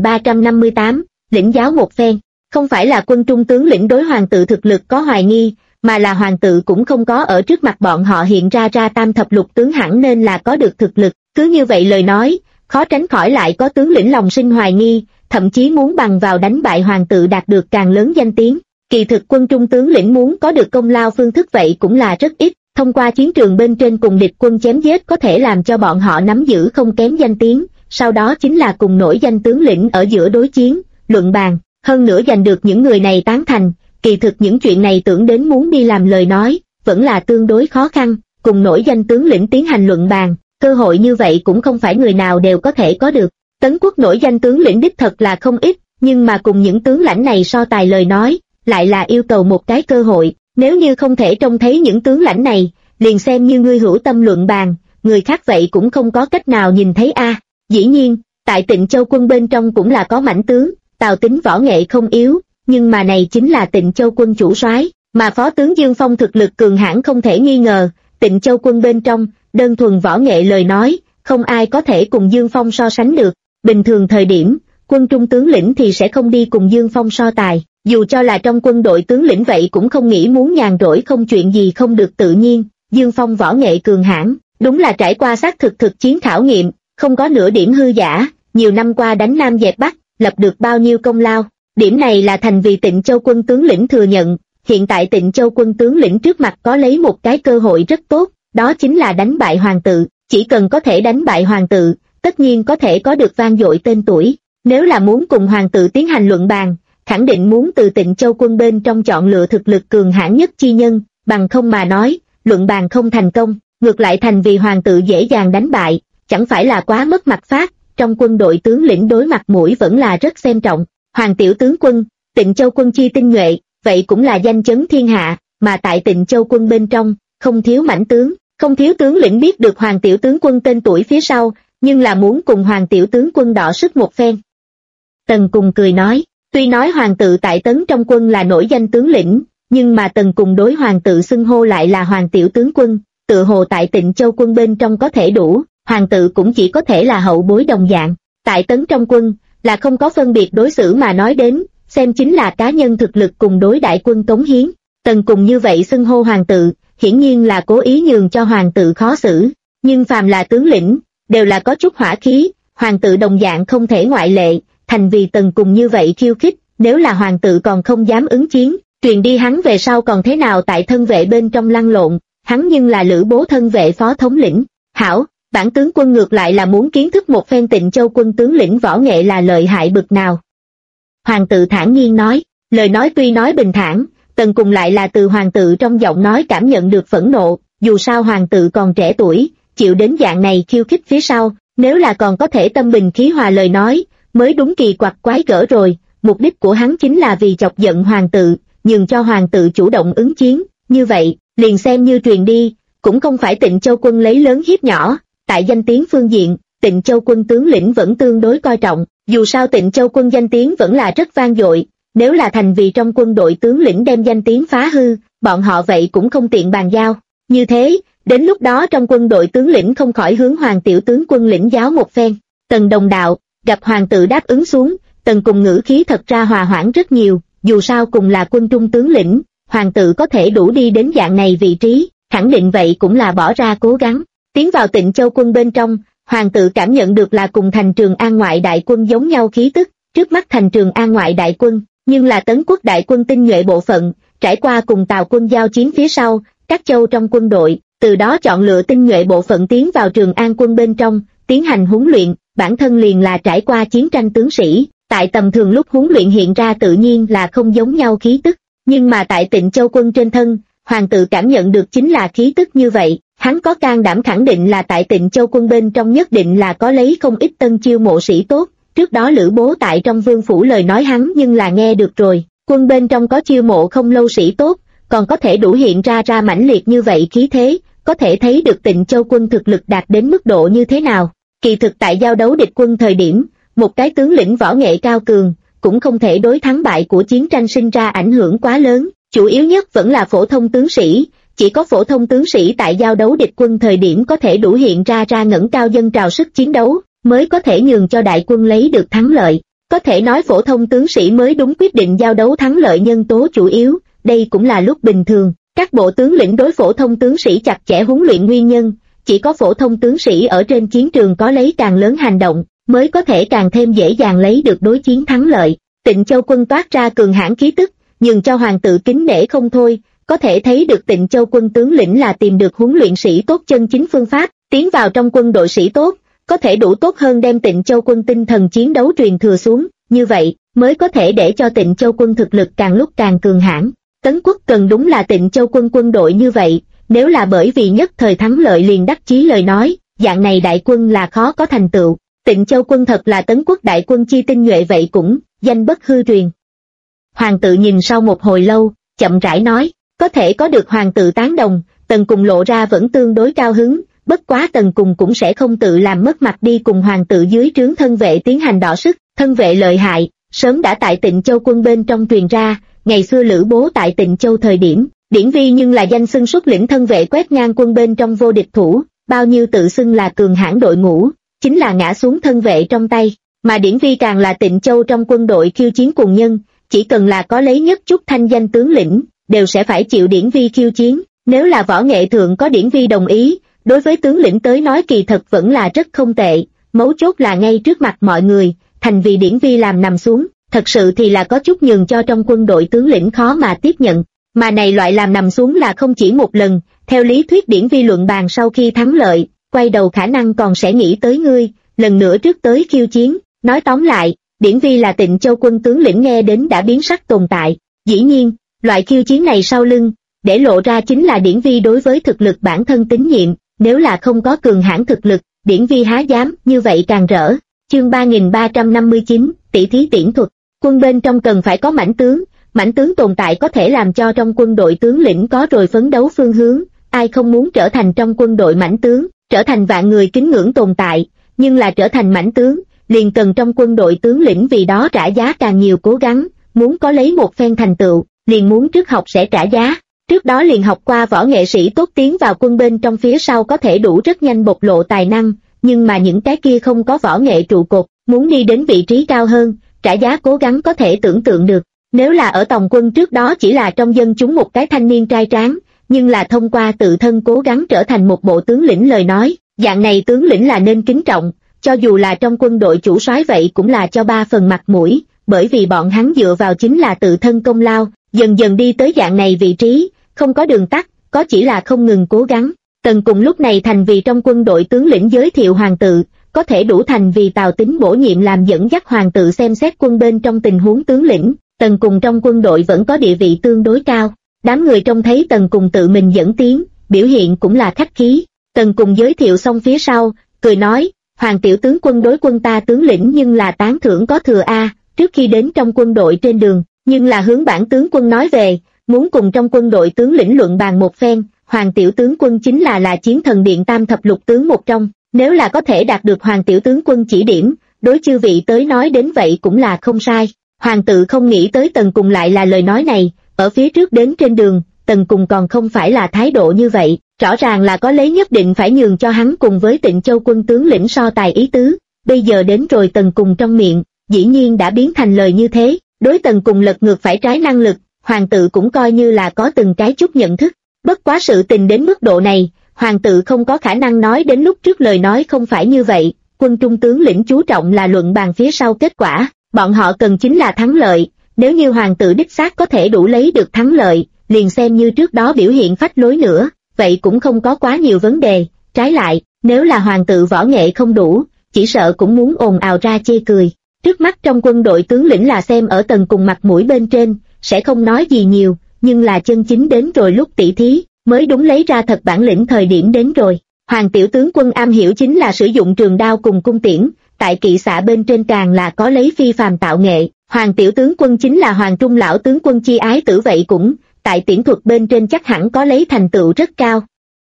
3358, lĩnh giáo một phen, không phải là Quân Trung tướng lĩnh đối hoàng tự thực lực có hoài nghi, mà là hoàng tự cũng không có ở trước mặt bọn họ hiện ra tam thập lục tướng hẳn nên là có được thực lực, cứ như vậy lời nói, khó tránh khỏi lại có tướng lĩnh lòng sinh hoài nghi, thậm chí muốn bằng vào đánh bại hoàng tự đạt được càng lớn danh tiếng. Kỳ thực Quân Trung tướng lĩnh muốn có được công lao phương thức vậy cũng là rất ít, thông qua chiến trường bên trên cùng địch quân chém giết có thể làm cho bọn họ nắm giữ không kém danh tiếng, sau đó chính là cùng nổi danh tướng lĩnh ở giữa đối chiến, luận bàn, hơn nữa giành được những người này tán thành. Kỳ thực những chuyện này tưởng đến muốn đi làm lời nói, vẫn là tương đối khó khăn, cùng nổi danh tướng lĩnh tiến hành luận bàn, cơ hội như vậy cũng không phải người nào đều có thể có được. Tấn Quốc nổi danh tướng lĩnh đích thật là không ít, nhưng mà cùng những tướng lãnh này so tài lời nói, lại là yêu cầu một cái cơ hội, nếu như không thể trông thấy những tướng lãnh này, liền xem như ngươi hữu tâm luận bàn, người khác vậy cũng không có cách nào nhìn thấy a. Dĩ nhiên, tại Tịnh Châu Quân bên trong cũng là có mãnh tướng, Tào Tín võ nghệ không yếu, nhưng mà này chính là Tịnh Châu Quân chủ soái, mà phó tướng Dương Phong thực lực cường hãn không thể nghi ngờ. Tịnh Châu Quân bên trong, đơn thuần võ nghệ lời nói, không ai có thể cùng Dương Phong so sánh được. Bình thường thời điểm, Quân Trung tướng lĩnh thì sẽ không đi cùng Dương Phong so tài, dù cho là trong quân đội tướng lĩnh vậy cũng không nghĩ muốn nhàn rỗi không chuyện gì không được tự nhiên. Dương Phong võ nghệ cường hãn, đúng là trải qua xác thực chiến khảo nghiệm, không có nửa điểm hư giả, nhiều năm qua đánh Nam dẹp Bắc, lập được bao nhiêu công lao. Điểm này là thành vì Tịnh Châu Quân tướng lĩnh thừa nhận, hiện tại Tịnh Châu Quân tướng lĩnh trước mặt có lấy một cái cơ hội rất tốt, đó chính là đánh bại hoàng tự, chỉ cần có thể đánh bại hoàng tự, tất nhiên có thể có được vang dội tên tuổi. Nếu là muốn cùng hoàng tự tiến hành luận bàn, khẳng định muốn từ Tịnh Châu Quân bên trong chọn lựa thực lực cường hãn nhất chi nhân, bằng không mà nói, luận bàn không thành công, ngược lại thành vì hoàng tự dễ dàng đánh bại, chẳng phải là quá mất mặt phát. Trong quân đội tướng lĩnh đối mặt mũi vẫn là rất xem trọng. Hoàng tiểu tướng quân, Tịnh Châu Quân chi tinh nhuệ, vậy cũng là danh chấn thiên hạ, mà tại Tịnh Châu Quân bên trong, không thiếu mãnh tướng, không thiếu tướng lĩnh biết được Hoàng tiểu tướng quân tên tuổi phía sau, nhưng là muốn cùng Hoàng tiểu tướng quân đọ sức một phen. Tần Cùng cười nói, tuy nói Hoàng tự tại Tấn trong quân là nổi danh tướng lĩnh, nhưng mà Tần Cùng đối Hoàng tự xưng hô lại là Hoàng tiểu tướng quân, tự hồ tại Tịnh Châu Quân bên trong có thể đủ, Hoàng tự cũng chỉ có thể là hậu bối đồng dạng, tại Tấn trong quân, là không có phân biệt đối xử mà nói đến, xem chính là cá nhân thực lực cùng đối đại quân cống hiến. Tần Cùng như vậy xưng hô hoàng tự, hiển nhiên là cố ý nhường cho hoàng tự khó xử, nhưng phàm là tướng lĩnh, đều là có chút hỏa khí, hoàng tự đồng dạng không thể ngoại lệ, thành vì Tần Cùng như vậy khiêu khích, nếu là hoàng tự còn không dám ứng chiến, truyền đi hắn về sau còn thế nào tại thân vệ bên trong lăn lộn, hắn nhưng là Lữ Bố thân vệ phó thống lĩnh. Hảo, bản tướng quân ngược lại là muốn kiến thức một phen Tịnh Châu Quân tướng lĩnh võ nghệ là lợi hại bực nào. Hoàng tự thản nhiên nói, lời nói tuy nói bình thản, Tần Cùng lại là từ hoàng tự trong giọng nói cảm nhận được phẫn nộ, dù sao hoàng tự còn trẻ tuổi, chịu đến dạng này khiêu khích phía sau, nếu là còn có thể tâm bình khí hòa lời nói, mới đúng kỳ quặc quái gở rồi. Mục đích của hắn chính là vì chọc giận hoàng tự, nhường cho hoàng tự chủ động ứng chiến, như vậy, liền xem như truyền đi, cũng không phải Tịnh Châu Quân lấy lớn hiếp nhỏ. Tại danh tiếng phương diện, Tịnh Châu Quân tướng lĩnh vẫn tương đối coi trọng, dù sao Tịnh Châu Quân danh tiếng vẫn là rất vang dội, nếu là thành vì trong quân đội tướng lĩnh đem danh tiếng phá hư, bọn họ vậy cũng không tiện bàn giao. Như thế, đến lúc đó trong quân đội tướng lĩnh không khỏi hướng Hoàng tiểu tướng quân lĩnh giáo một phen. Tần đồng đạo, gặp hoàng tự đáp ứng xuống, Tần Cùng ngữ khí thật ra hòa hoãn rất nhiều, dù sao cùng là quân trung tướng lĩnh, hoàng tự có thể đủ đi đến dạng này vị trí, khẳng định vậy cũng là bỏ ra cố gắng. Tiến vào Tịnh Châu Quân bên trong, hoàng tự cảm nhận được là cùng thành Trường An ngoại đại quân giống nhau khí tức, trước mắt thành Trường An ngoại đại quân, nhưng là Tấn Quốc đại quân tinh nhuệ bộ phận, trải qua cùng Tào quân giao chiến phía sau, các châu trong quân đội, từ đó chọn lựa tinh nhuệ bộ phận tiến vào Trường An quân bên trong, tiến hành huấn luyện, bản thân liền là trải qua chiến tranh tướng sĩ, tại tầm thường lúc huấn luyện hiện ra tự nhiên là không giống nhau khí tức, nhưng mà tại Tịnh Châu Quân trên thân, hoàng tự cảm nhận được chính là khí tức như vậy, hắn có can đảm khẳng định là tại Tịnh Châu quân bên trong nhất định là có lấy không ít tân chiêu mộ sĩ tốt, trước đó Lữ Bố tại trong vương phủ lời nói hắn nhưng là nghe được rồi, quân bên trong có chiêu mộ không lâu sĩ tốt, còn có thể đủ hiện ra mãnh liệt như vậy khí thế, có thể thấy được Tịnh Châu quân thực lực đạt đến mức độ như thế nào. Kỳ thực tại giao đấu địch quân thời điểm, một cái tướng lĩnh võ nghệ cao cường, cũng không thể đối thắng bại của chiến tranh sinh ra ảnh hưởng quá lớn, chủ yếu nhất vẫn là phổ thông tướng sĩ, chỉ có phổ thông tướng sĩ tại giao đấu địch quân thời điểm có thể đủ hiện ra ngẩng cao dân trào sức chiến đấu, mới có thể nhường cho đại quân lấy được thắng lợi. Có thể nói phổ thông tướng sĩ mới đúng quyết định giao đấu thắng lợi nhân tố chủ yếu, đây cũng là lúc bình thường, các bộ tướng lĩnh đối phổ thông tướng sĩ chặt chẽ huấn luyện nguyên nhân, chỉ có phổ thông tướng sĩ ở trên chiến trường có lấy càng lớn hành động, mới có thể càng thêm dễ dàng lấy được đối chiến thắng lợi. Tịnh Châu quân toát ra cường hãn khí tức, nhưng cho hoàng tự kính nể không thôi, có thể thấy được Tịnh Châu quân tướng lĩnh là tìm được huấn luyện sĩ tốt chân chính phương pháp, tiến vào trong quân đội sĩ tốt, có thể đủ tốt hơn đem Tịnh Châu quân tinh thần chiến đấu truyền thừa xuống, như vậy mới có thể để cho Tịnh Châu quân thực lực càng lúc càng cường hãn. Tấn Quốc cần đúng là Tịnh Châu quân quân đội như vậy, nếu là bởi vì nhất thời thắng lợi liền đắc chí lời nói, dạng này đại quân là khó có thành tựu. Tịnh Châu quân thật là Tấn Quốc đại quân chi tinh nhuệ vậy cũng, danh bất hư truyền. Hoàng tự nhìn sau một hồi lâu, chậm rãi nói, có thể có được hoàng tự tán đồng, Tần Cùng lộ ra vẫn tương đối cao hứng, bất quá Tần Cùng cũng sẽ không tự làm mất mặt đi cùng hoàng tự dưới trướng thân vệ tiến hành đọ sức, thân vệ lợi hại, sớm đã tại Tịnh Châu quân bên trong truyền ra, ngày xưa Lữ Bố tại Tịnh Châu thời điểm, Điển Vi nhưng là danh xưng xuất lĩnh thân vệ quét ngang quân bên trong vô địch thủ, bao nhiêu tự xưng là cường hãn đội ngũ, chính là ngã xuống thân vệ trong tay, mà Điển Vi càng là Tịnh Châu trong quân đội khiêu chiến cùng nhân, chỉ cần là có lấy nhất chút thanh danh tướng lĩnh, đều sẽ phải chịu Điển Vi khiêu chiến, nếu là võ nghệ thượng có Điển Vi đồng ý, đối với tướng lĩnh tới nói kỳ thật vẫn là rất không tệ, mấu chốt là ngay trước mặt mọi người, thành vì Điển Vi làm nằm xuống, thật sự thì là có chút nhường cho trong quân đội tướng lĩnh khó mà tiếp nhận, mà này loại làm nằm xuống là không chỉ một lần, theo lý thuyết Điển Vi luận bàn sau khi thắng lợi, quay đầu khả năng còn sẽ nghĩ tới ngươi, lần nữa trước tới khiêu chiến, nói tóm lại, Điển Vi là Tịnh Châu quân tướng lĩnh nghe đến đã biến sắc tồn tại, dĩ nhiên, loại khiêu chiến này sau lưng, để lộ ra chính là Điển Vi đối với thực lực bản thân tín nhiệm, nếu là không có cường hãn thực lực, Điển Vi há dám, như vậy càng rỡ. Chương 3359, tỷ thí tiễn thuật, quân bên trong cần phải có mãnh tướng tồn tại có thể làm cho trong quân đội tướng lĩnh có rồi phấn đấu phương hướng, ai không muốn trở thành trong quân đội mãnh tướng, trở thành vạn người kính ngưỡng tồn tại, nhưng là trở thành mãnh tướng, liền cần trong quân đội tướng lĩnh vì đó trả giá càng nhiều cố gắng, muốn có lấy một phen thành tựu, liền muốn trước học sẽ trả giá, trước đó liền học qua võ nghệ sĩ tốt tiến vào quân bên trong phía sau có thể đủ rất nhanh bộc lộ tài năng, nhưng mà những cái kia không có võ nghệ trụ cột, muốn đi đến vị trí cao hơn, trả giá cố gắng có thể tưởng tượng được. Nếu là ở Tòng quân trước đó chỉ là trong dân chúng một cái thanh niên trai tráng, nhưng là thông qua tự thân cố gắng trở thành một bộ tướng lĩnh lời nói, dạng này tướng lĩnh là nên kính trọng, cho dù là trong quân đội chủ soái vậy cũng là cho 3 phần mặt mũi, bởi vì bọn hắn dựa vào chính là tự thân công lao, dần dần đi tới dạng này vị trí, không có đường tắt, có chỉ là không ngừng cố gắng. Tần Cùng lúc này thành vì trong quân đội tướng lĩnh giới thiệu hoàng tự, có thể đủ thành vì Tào Tín bổ nhiệm làm dẫn dắt hoàng tự xem xét quân bên trong tình huống tướng lĩnh. Tần Cùng trong quân đội vẫn có địa vị tương đối cao, đám người trông thấy Tần Cùng tự mình dẫn tiếng, biểu hiện cũng là khách khí. Tần Cùng giới thiệu xong phía sau, cười nói, Hoàng tiểu tướng quân đối quân ta tướng lĩnh nhưng là tán thưởng có thừa a. Trước khi đến trong quân đội trên đường, nhưng là hướng bản tướng quân nói về, muốn cùng trong quân đội tướng lĩnh luận bàn một phen. Hoàng tiểu tướng quân chính là chiến thần điện tam thập lục tướng một trong, nếu là có thể đạt được Hoàng tiểu tướng quân chỉ điểm, đối chư vị tới nói đến vậy cũng là không sai. Hoàng tự không nghĩ tới Tần Cùng lại là lời nói này, ở phía trước đến trên đường, Tần Cùng còn không phải là thái độ như vậy, rõ ràng là có lấy nhất định phải nhường cho hắn cùng với Tịnh Châu quân tướng lĩnh so tài ý tứ, bây giờ đến rồi Tần Cùng trong miệng, dĩ nhiên đã biến thành lời như thế, đối Tần Cùng lật ngược phải trái năng lực, Hoàng tự cũng coi như là có từng cái chút nhận thức, bất quá sự tình đến mức độ này, Hoàng tự không có khả năng nói đến lúc trước lời nói không phải như vậy, quân trung tướng lĩnh chú trọng là luận bàn phía sau kết quả. Bọn họ cần chính là thắng lợi, nếu như hoàng tự đích xác có thể đủ lấy được thắng lợi, liền xem như trước đó biểu hiện phách lối nữa, vậy cũng không có quá nhiều vấn đề, trái lại, nếu là hoàng tự võ nghệ không đủ, chỉ sợ cũng muốn ồn ào ra chê cười. Trước mắt trong quân đội tướng lĩnh là xem ở Tần Cùng mặt mũi bên trên, sẽ không nói gì nhiều, nhưng là chân chính đến rồi lúc tỷ thí, mới đúng lấy ra thật bản lĩnh thời điểm đến rồi. Hoàng tiểu tướng quân am hiểu chính là sử dụng trường đao cùng cung tiễn, tại kỵ xạ bên trên càng là có lấy phi phàm tạo nghệ. Hoàng tiểu tướng quân chính là Hoàng Trung lão tướng quân chi ái tử, vậy cũng, tại tiễn thuật bên trên chắc hẳn có lấy thành tựu rất cao.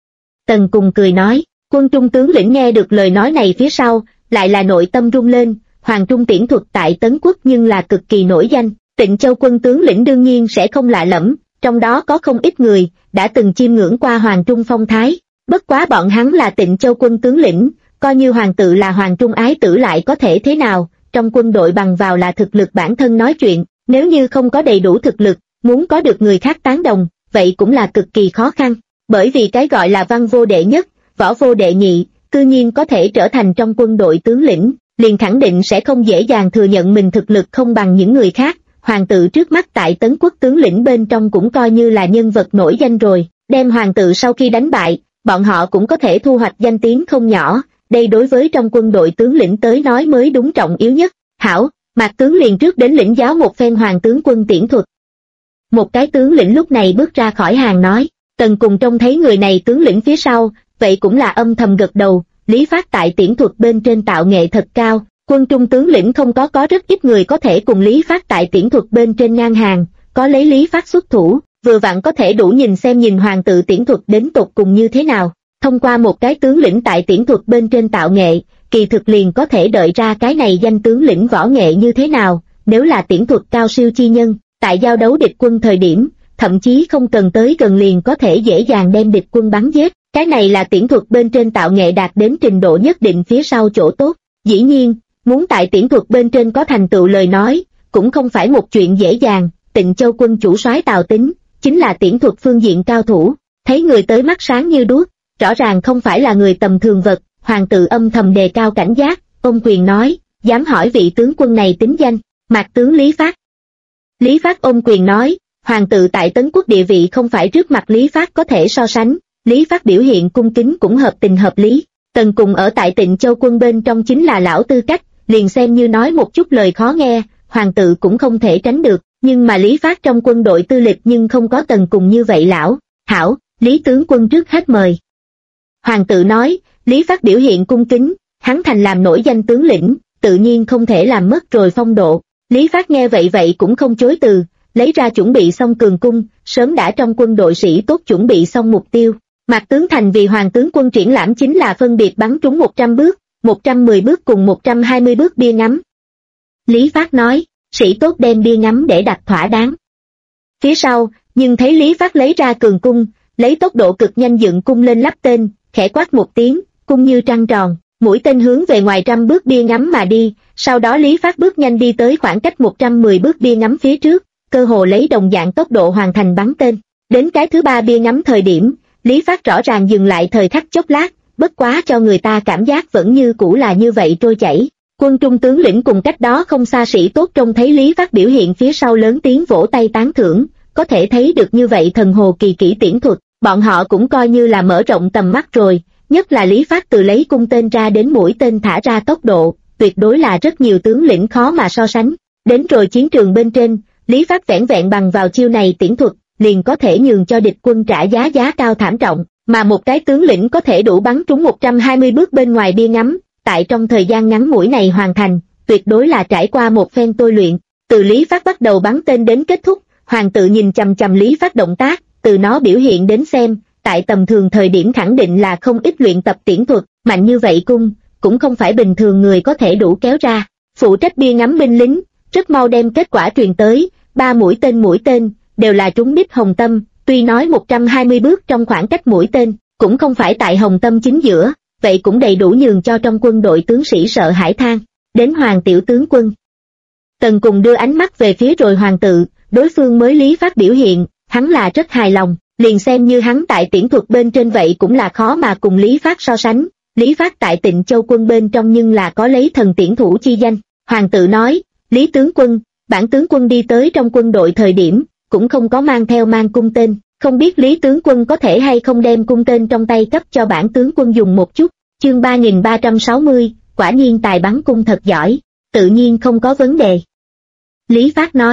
Tần Cùng cười nói, Quân Trung tướng lĩnh nghe được lời nói này phía sau, lại là nội tâm rung lên. Hoàng Trung tiễn thuật tại Tấn Quốc nhưng là cực kỳ nổi danh, Tịnh Châu quân tướng lĩnh đương nhiên sẽ không lạ lẫm, trong đó có không ít người đã từng chiêm ngưỡng qua Hoàng Trung phong thái. Bất quá bọn hắn là Tịnh Châu quân tướng lĩnh, coi như hoàng tự là Hoàng Trung ái tử lại có thể thế nào, trong quân đội bằng vào là thực lực bản thân nói chuyện, nếu như không có đầy đủ thực lực, muốn có được người khác tán đồng, vậy cũng là cực kỳ khó khăn. Bởi vì cái gọi là văn vô đệ nhất, võ vô đệ nhị, cư nhiên có thể trở thành trong quân đội tướng lĩnh, liền khẳng định sẽ không dễ dàng thừa nhận mình thực lực không bằng những người khác. Hoàng tự trước mắt tại Tấn Quốc tướng lĩnh bên trong cũng coi như là nhân vật nổi danh rồi, đem hoàng tự sau khi đánh bại, bọn họ cũng có thể thu hoạch danh tiếng không nhỏ, đây đối với trong quân đội tướng lĩnh tới nói mới đúng trọng yếu nhất. Hảo, Mạc tướng liền trước đến lĩnh giáo một phen Hoàng tướng quân tiễn thuật. Một cái tướng lĩnh lúc này bước ra khỏi hàng nói, Tần Cùng trông thấy người này tướng lĩnh phía sau, vậy cũng là âm thầm gật đầu. Lý Phát tại tiễn thuật bên trên tạo nghệ thật cao, quân Trung tướng lĩnh không có rất ít người có thể cùng Lý Phát tại tiễn thuật bên trên ngang hàng, có lấy Lý Phát xuất thủ, vừa vặn có thể đủ nhìn hoàng tự tiễn thuật đến tột cùng như thế nào. Thông qua một cái tướng lĩnh tại tiễn thuật bên trên tạo nghệ, kỳ thực liền có thể đợi ra cái này danh tướng lĩnh võ nghệ như thế nào. Nếu là tiễn thuật cao siêu chi nhân, tại giao đấu địch quân thời điểm, thậm chí không cần tới gần liền có thể dễ dàng đem địch quân bắn giết. Cái này là tiễn thuật bên trên tạo nghệ đạt đến trình độ nhất định phía sau chỗ tốt. Dĩ nhiên, muốn tại tiễn thuật bên trên có thành tựu lời nói, cũng không phải một chuyện dễ dàng. Tịnh Châu quân chủ soái Tào Tính, chính là tiễn thuật phương diện cao thủ, thấy người tới mắt sáng như đuốc, rõ ràng không phải là người tầm thường vật. Hoàng tự âm thầm đề cao cảnh giác, ôm quyền nói, dám hỏi vị tướng quân này tính danh. Mạc tướng Lý Phát. Lý Phát ôm quyền nói, hoàng tự tại Tấn Quốc địa vị không phải trước mặt Lý Phát có thể so sánh. Lý Phát biểu hiện cung kính cũng hợp tình hợp lý. Tần Cùng ở tại Tịnh Châu quân bên trong chính là lão tư cách, liền xem như nói một chút lời khó nghe, hoàng tự cũng không thể tránh được. Nhưng mà Lý Phát trong quân đội tư lịch nhưng không có Tần Cùng như vậy lão. Hảo, Lý tướng quân trước hết mời. Hoàng tự nói, Lý Phát biểu hiện cung kính, hắn thành làm nổi danh tướng lĩnh, tự nhiên không thể làm mất rồi phong độ. Lý Phát nghe vậy cũng không chối từ, lấy ra chuẩn bị xong cường cung, sớm đã trong quân đội sĩ tốt chuẩn bị xong mục tiêu. Mạc tướng thành vì hoàng tướng quân triển lãm chính là phân biệt bắn trúng 100 bước, 110 bước cùng 120 bước bia ngắm. Lý Phát nói, sĩ tốt đem bia ngắm để đặt thỏa đáng. Phía sau, nhưng thấy Lý Phát lấy ra cường cung, lấy tốc độ cực nhanh dựng cung lên lắp tên, khẽ quát một tiếng, cung như trăng tròn, mũi tên hướng về ngoài 100 bước bia ngắm mà đi. Sau đó Lý Phát bước nhanh đi tới khoảng cách 110 bước bia ngắm phía trước, cơ hồ lấy đồng dạng tốc độ hoàn thành bắn tên. Đến cái thứ ba bia ngắm thời điểm, Lý Phát rõ ràng dừng lại thời khắc chốc lát, bất quá cho người ta cảm giác vẫn như cũ là như vậy trôi chảy. Quân Trung tướng lĩnh cùng cách đó không xa sĩ tốt trông thấy Lý Phát biểu hiện phía sau lớn tiếng vỗ tay tán thưởng, có thể thấy được như vậy thần hồ kỳ kỹ tiễn thuật, bọn họ cũng coi như là mở rộng tầm mắt rồi, nhất là Lý Phát từ lấy cung tên ra đến mũi tên thả ra tốc độ, tuyệt đối là rất nhiều tướng lĩnh khó mà so sánh. Đến rồi chiến trường bên trên, Lý Phát vẻn vẹn bằng vào chiêu này tiễn thuật, liền có thể nhường cho địch quân trả giá cao thảm trọng, mà một cái tướng lĩnh có thể đủ bắn trúng 120 bước bên ngoài bia ngắm, tại trong thời gian ngắn ngủi này hoàn thành, tuyệt đối là trải qua một phen tôi luyện. Từ Lý Phát bắt đầu bắn tên đến kết thúc, hoàng tự nhìn chằm chằm Lý Phát động tác, từ nó biểu hiện đến xem, tại tầm thường thời điểm khẳng định là không ít luyện tập tiễn thuật, mạnh như vậy cung, cũng không phải bình thường người có thể đủ kéo ra. Phụ trách bia ngắm binh lính, rất mau đem kết quả truyền tới, 3 mũi tên, đều là trúng đích hồng tâm, tuy nói 120 bước trong khoảng cách mũi tên, cũng không phải tại hồng tâm chính giữa, vậy cũng đầy đủ nhường cho trong quân đội tướng sĩ sợ hãi than. Đến Hoàng tiểu tướng quân. Tần Cùng đưa ánh mắt về phía rồi hoàng tự, đối phương mới Lý Phát biểu hiện, hắn là rất hài lòng, liền xem như hắn tại tiễn thuật bên trên vậy cũng là khó mà cùng Lý Phát so sánh. Lý Phát tại Tịnh Châu quân bên trong nhưng là có lấy thần tiễn thủ chi danh. Hoàng tự nói, Lý tướng quân, bản tướng quân đi tới trong quân đội thời điểm, cũng không có mang cung tên, không biết Lý tướng quân có thể hay không đem cung tên trong tay cấp cho bản tướng quân dùng một chút. Chương 3360, quả nhiên tài bắn cung thật giỏi, tự nhiên không có vấn đề. Lý Phát nói,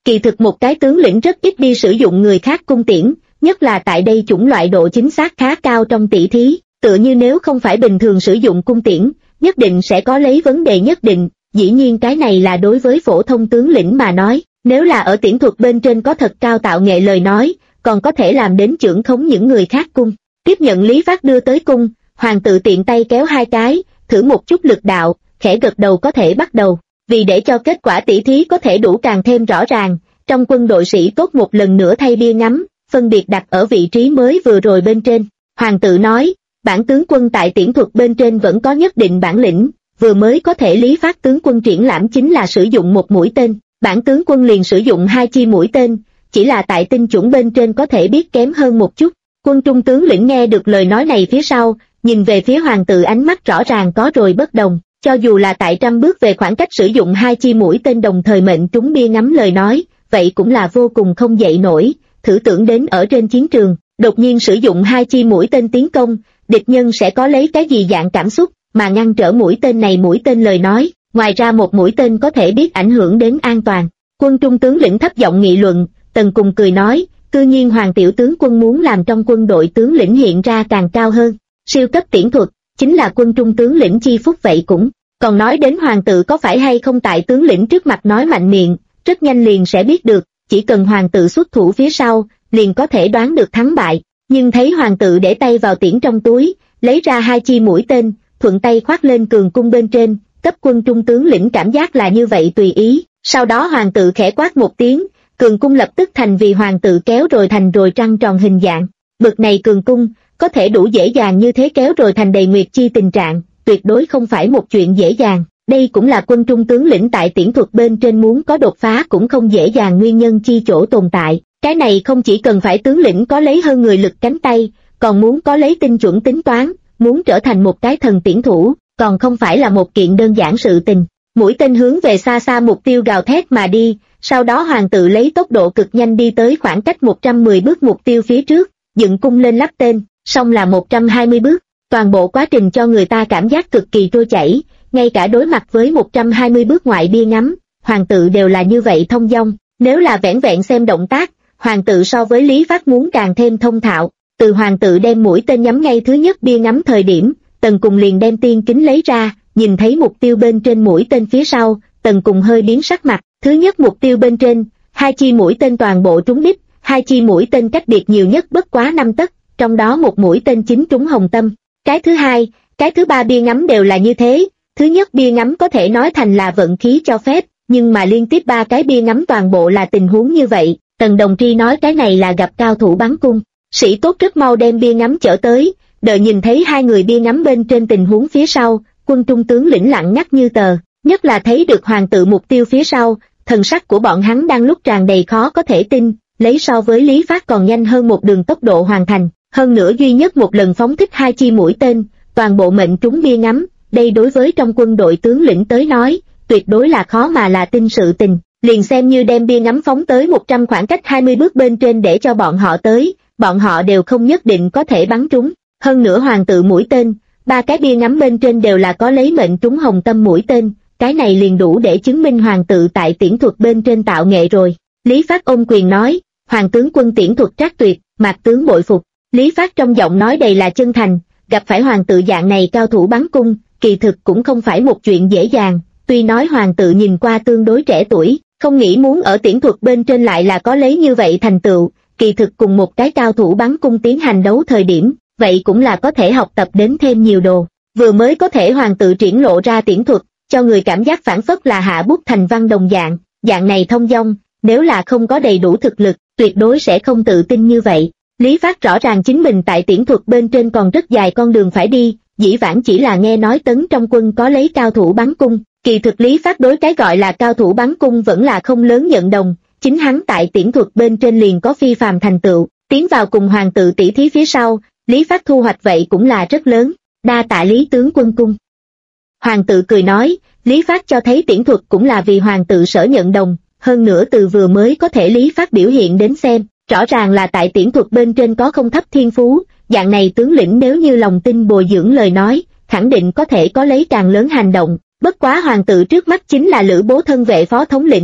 Kỳ thực một cái tướng lĩnh rất ít đi sử dụng người khác cung tiễn, nhất là tại đây chủng loại độ chính xác khá cao trong tỷ thí, tựa như nếu không phải bình thường sử dụng cung tiễn, nhất định sẽ có lấy vấn đề nhất định, dĩ nhiên cái này là đối với phổ thông tướng lĩnh mà nói, nếu là ở tiễn thuật bên trên có thật cao tạo nghệ lời nói, còn có thể làm đến chưởng khống những người khác cung. Tiếp nhận Lý Phát đưa tới cung, hoàng tự tiện tay kéo hai cái, thử một chút lực đạo, khẽ gật đầu có thể bắt đầu. Vì để cho kết quả tỷ thí có thể đủ càng thêm rõ ràng, trong quân đội sĩ tốt một lần nữa thay bia ngắm, phân biệt đặt ở vị trí mới vừa rồi bên trên. Hoàng tự nói, bản tướng quân tại tiễn thuật bên trên vẫn có nhất định bản lĩnh, vừa mới có thể Lý Phát tướng quân triển lãm chính là sử dụng một mũi tên, bản tướng quân liền sử dụng hai chi mũi tên, chỉ là tại tinh chuẩn bên trên có thể biết kém hơn một chút. Quân trung tướng lĩnh nghe được lời nói này phía sau, nhìn về phía hoàng tự ánh mắt rõ ràng có rồi bất đồng, cho dù là tại trăm bước về khoảng cách sử dụng hai chi mũi tên đồng thời mệnh trúng bia ngắm lời nói, vậy cũng là vô cùng không dậy nổi, thử tưởng đến ở trên chiến trường, đột nhiên sử dụng hai chi mũi tên tiến công, địch nhân sẽ có lấy cái gì dạng cảm xúc, mà ngăn trở mũi tên này mũi tên lời nói, ngoài ra một mũi tên có thể biết ảnh hưởng đến an toàn. Quân trung tướng lĩnh thấp giọng nghị luận, Tần cùng cười nói, cư nhiên hoàng tiểu tướng quân muốn làm trong quân đội tướng lĩnh hiện ra càng cao hơn, siêu cấp tiễn thuật, chính là quân trung tướng lĩnh chi phúc vậy cũng, còn nói đến hoàng tự có phải hay không tại tướng lĩnh trước mặt nói mạnh miệng, rất nhanh liền sẽ biết được, chỉ cần hoàng tự xuất thủ phía sau, liền có thể đoán được thắng bại, nhưng thấy hoàng tự để tay vào tiễn trong túi, lấy ra hai chi mũi tên, thuận tay khoác lên cường cung bên trên, cấp quân trung tướng lĩnh cảm giác là như vậy tùy ý, sau đó hoàng tự khẽ quát một tiếng, cường cung lập tức thành vì hoàng tự kéo rồi thành rồi trăng tròn hình dạng, bực này cường cung, có thể đủ dễ dàng như thế kéo rồi thành đầy nguyệt chi tình trạng, tuyệt đối không phải một chuyện dễ dàng, đây cũng là quân trung tướng lĩnh tại tiễn thuật bên trên muốn có đột phá cũng không dễ dàng nguyên nhân chi chỗ tồn tại, cái này không chỉ cần phải tướng lĩnh có lấy hơn người lực cánh tay, còn muốn có lấy tinh chuẩn tính toán, muốn trở thành một cái thần tiễn thủ, còn không phải là một kiện đơn giản sự tình. Mũi tên hướng về xa xa mục tiêu gào thét mà đi, sau đó hoàng tự lấy tốc độ cực nhanh đi tới khoảng cách 110 bước mục tiêu phía trước, dựng cung lên lắp tên, xong là 120 bước, toàn bộ quá trình cho người ta cảm giác cực kỳ trôi chảy, ngay cả đối mặt với 120 bước ngoại bia ngắm, hoàng tự đều là như vậy thông dong, nếu là vẻn vẹn xem động tác, hoàng tự so với Lý Phát muốn càng thêm thông thạo, từ hoàng tự đem mũi tên nhắm ngay thứ nhất bia ngắm thời điểm, Tần cùng liền đem tiên kính lấy ra, nhìn thấy mục tiêu bên trên mũi tên phía sau, Tần cùng hơi biến sắc mặt, thứ nhất mục tiêu bên trên, hai chi mũi tên toàn bộ trúng đích, hai chi mũi tên cách biệt nhiều nhất bất quá 5 tấc, trong đó một mũi tên chính trúng hồng tâm, cái thứ hai, cái thứ ba bia ngắm đều là như thế, thứ nhất bia ngắm có thể nói thành là vận khí cho phép, nhưng mà liên tiếp ba cái bia ngắm toàn bộ là tình huống như vậy, Tần Đồng Tri nói cái này là gặp cao thủ bắn cung, sĩ tốt rất mau đem bia ngắm chở tới, đợi nhìn thấy hai người bia ngắm bên trên tình huống phía sau, quân trung tướng lĩnh lặng ngắt như tờ, nhất là thấy được hoàng tự mục tiêu phía sau, thần sắc của bọn hắn đang lúc tràn đầy khó có thể tin, lấy so với Lý Phát còn nhanh hơn một đường tốc độ hoàn thành, hơn nữa duy nhất một lần phóng thích hai chi mũi tên, toàn bộ mệnh trúng bia ngắm, đây đối với trong quân đội tướng lĩnh tới nói, tuyệt đối là khó mà là tin sự tình, liền xem như đem bia ngắm phóng tới 100 khoảng cách 20 bước bên trên để cho bọn họ tới, bọn họ đều không nhất định có thể bắn trúng, hơn nữa hoàng tự mũi tên, ba cái bia ngắm bên trên đều là có lấy mệnh trúng hồng tâm mũi tên, cái này liền đủ để chứng minh hoàng tự tại tiễn thuật bên trên tạo nghệ rồi. Lý Phát ôm quyền nói, hoàng tướng quân tiễn thuật trác tuyệt, mạc tướng bội phục. Lý Phát trong giọng nói đầy là chân thành, gặp phải hoàng tự dạng này cao thủ bắn cung, kỳ thực cũng không phải một chuyện dễ dàng, tuy nói hoàng tự nhìn qua tương đối trẻ tuổi, không nghĩ muốn ở tiễn thuật bên trên lại là có lấy như vậy thành tựu, kỳ thực cùng một cái cao thủ bắn cung tiến hành đấu thời điểm, vậy cũng là có thể học tập đến thêm nhiều đồ. Vừa mới có thể hoàng tự triển lộ ra tiễn thuật, cho người cảm giác phản phất là hạ bút thành văn đồng dạng, dạng này thông dong, nếu là không có đầy đủ thực lực, tuyệt đối sẽ không tự tin như vậy. Lý Phát rõ ràng chính mình tại tiễn thuật bên trên còn rất dài con đường phải đi, dĩ vãng chỉ là nghe nói Tấn trong quân có lấy cao thủ bắn cung, kỳ thực Lý Phát đối cái gọi là cao thủ bắn cung vẫn là không lớn nhận đồng, chính hắn tại tiễn thuật bên trên liền có phi phàm thành tựu, tiến vào cùng hoàng tự tỷ thí phía sau, Lý Phát thu hoạch vậy cũng là rất lớn, đa tạ Lý tướng quân cung. Hoàng tự cười nói, Lý Phát cho thấy tiễn thuật cũng là vì hoàng tự sở nhận đồng, hơn nữa từ vừa mới có thể Lý Phát biểu hiện đến xem, rõ ràng là tại tiễn thuật bên trên có không thấp thiên phú, dạng này tướng lĩnh nếu như lòng tin bồi dưỡng lời nói, khẳng định có thể có lấy càng lớn hành động, bất quá hoàng tự trước mắt chính là Lữ Bố thân vệ phó thống lĩnh,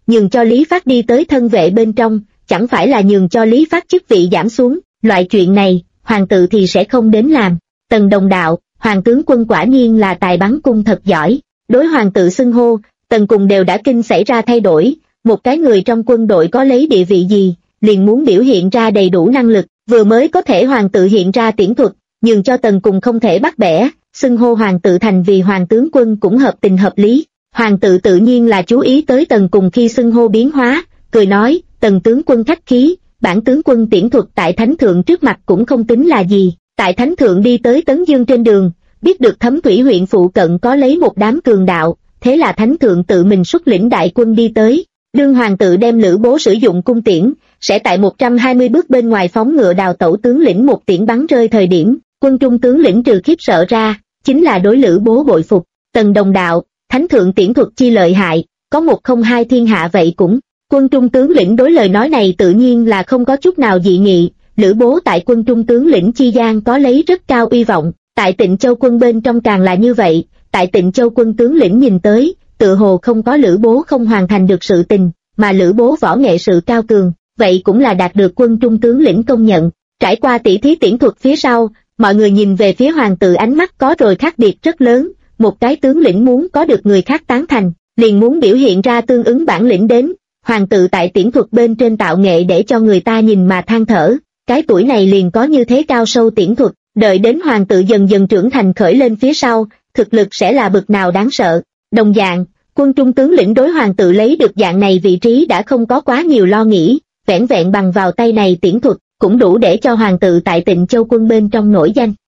nhường cho Lý Phát đi tới thân vệ bên trong, chẳng phải là nhường cho Lý Phát chức vị giảm xuống, loại chuyện này, hoàng tự thì sẽ không đến làm. Tần Đồng đạo, hoàng tướng quân quả nhiên là tài bắn cung thật giỏi. Đối hoàng tự xưng hô, Tần cùng đều đã kinh xảy ra thay đổi, một cái người trong quân đội có lấy địa vị gì, liền muốn biểu hiện ra đầy đủ năng lực, vừa mới có thể hoàng tự hiện ra tiễn thuật, nhường cho Tần cùng không thể bắt bẻ, xưng hô hoàng tự thành vì hoàng tướng quân cũng hợp tình hợp lý. Hoàng tự tự nhiên là chú ý tới Tần cùng khi xưng hô biến hóa, cười nói, Tần tướng quân khách khí, bản tướng quân tiễn thuật tại thánh thượng trước mặt cũng không tính là gì. Tại thánh thượng đi tới Tấn Dương trên đường, biết được Thấm Thủy huyện phụ cận có lấy một đám cường đạo, thế là thánh thượng tự mình xuất lĩnh đại quân đi tới. Đương hoàng tự đem Lữ Bố sử dụng cung tiễn, sẽ tại 120 bước bên ngoài phóng ngựa đào tẩu tướng lĩnh một tiễn bắn rơi thời điểm, quân trung tướng lĩnh trừ khiếp sợ ra, chính là đối Lữ Bố bội phục. Tần Đồng đạo, thánh thượng tiễn thuật chi lợi hại, có một không hai thiên hạ vậy cũng. Quân trung tướng lĩnh đối lời nói này tự nhiên là không có chút nào dị nghị. Lữ Bố tại quân trung tướng lĩnh chi gian có lấy rất cao uy vọng, tại Tịnh Châu quân bên trong càng là như vậy. Tại Tịnh Châu quân tướng lĩnh nhìn tới, tự hồ không có Lữ Bố không hoàn thành được sự tình, mà Lữ Bố võ nghệ sự cao cường, vậy cũng là đạt được quân trung tướng lĩnh công nhận. Trải qua tỉ thí tiễn thuật phía sau, mọi người nhìn về phía hoàng tự ánh mắt có rồi khác biệt rất lớn. Một cái tướng lĩnh muốn có được người khác tán thành, liền muốn biểu hiện ra tương ứng bản lĩnh đến. Hoàng tự tại tiễn thuật bên trên tạo nghệ để cho người ta nhìn mà than thở, cái tuổi này liền có như thế cao sâu tiễn thuật, đợi đến hoàng tự dần dần trưởng thành khởi lên phía sau, thực lực sẽ là bực nào đáng sợ. Đồng dạng, quân trung tướng lĩnh đối hoàng tự lấy được dạng này vị trí đã không có quá nhiều lo nghĩ, vẻn vẹn bằng vào tay này tiễn thuật, cũng đủ để cho hoàng tự tại Tịnh Châu quân bên trong nổi danh.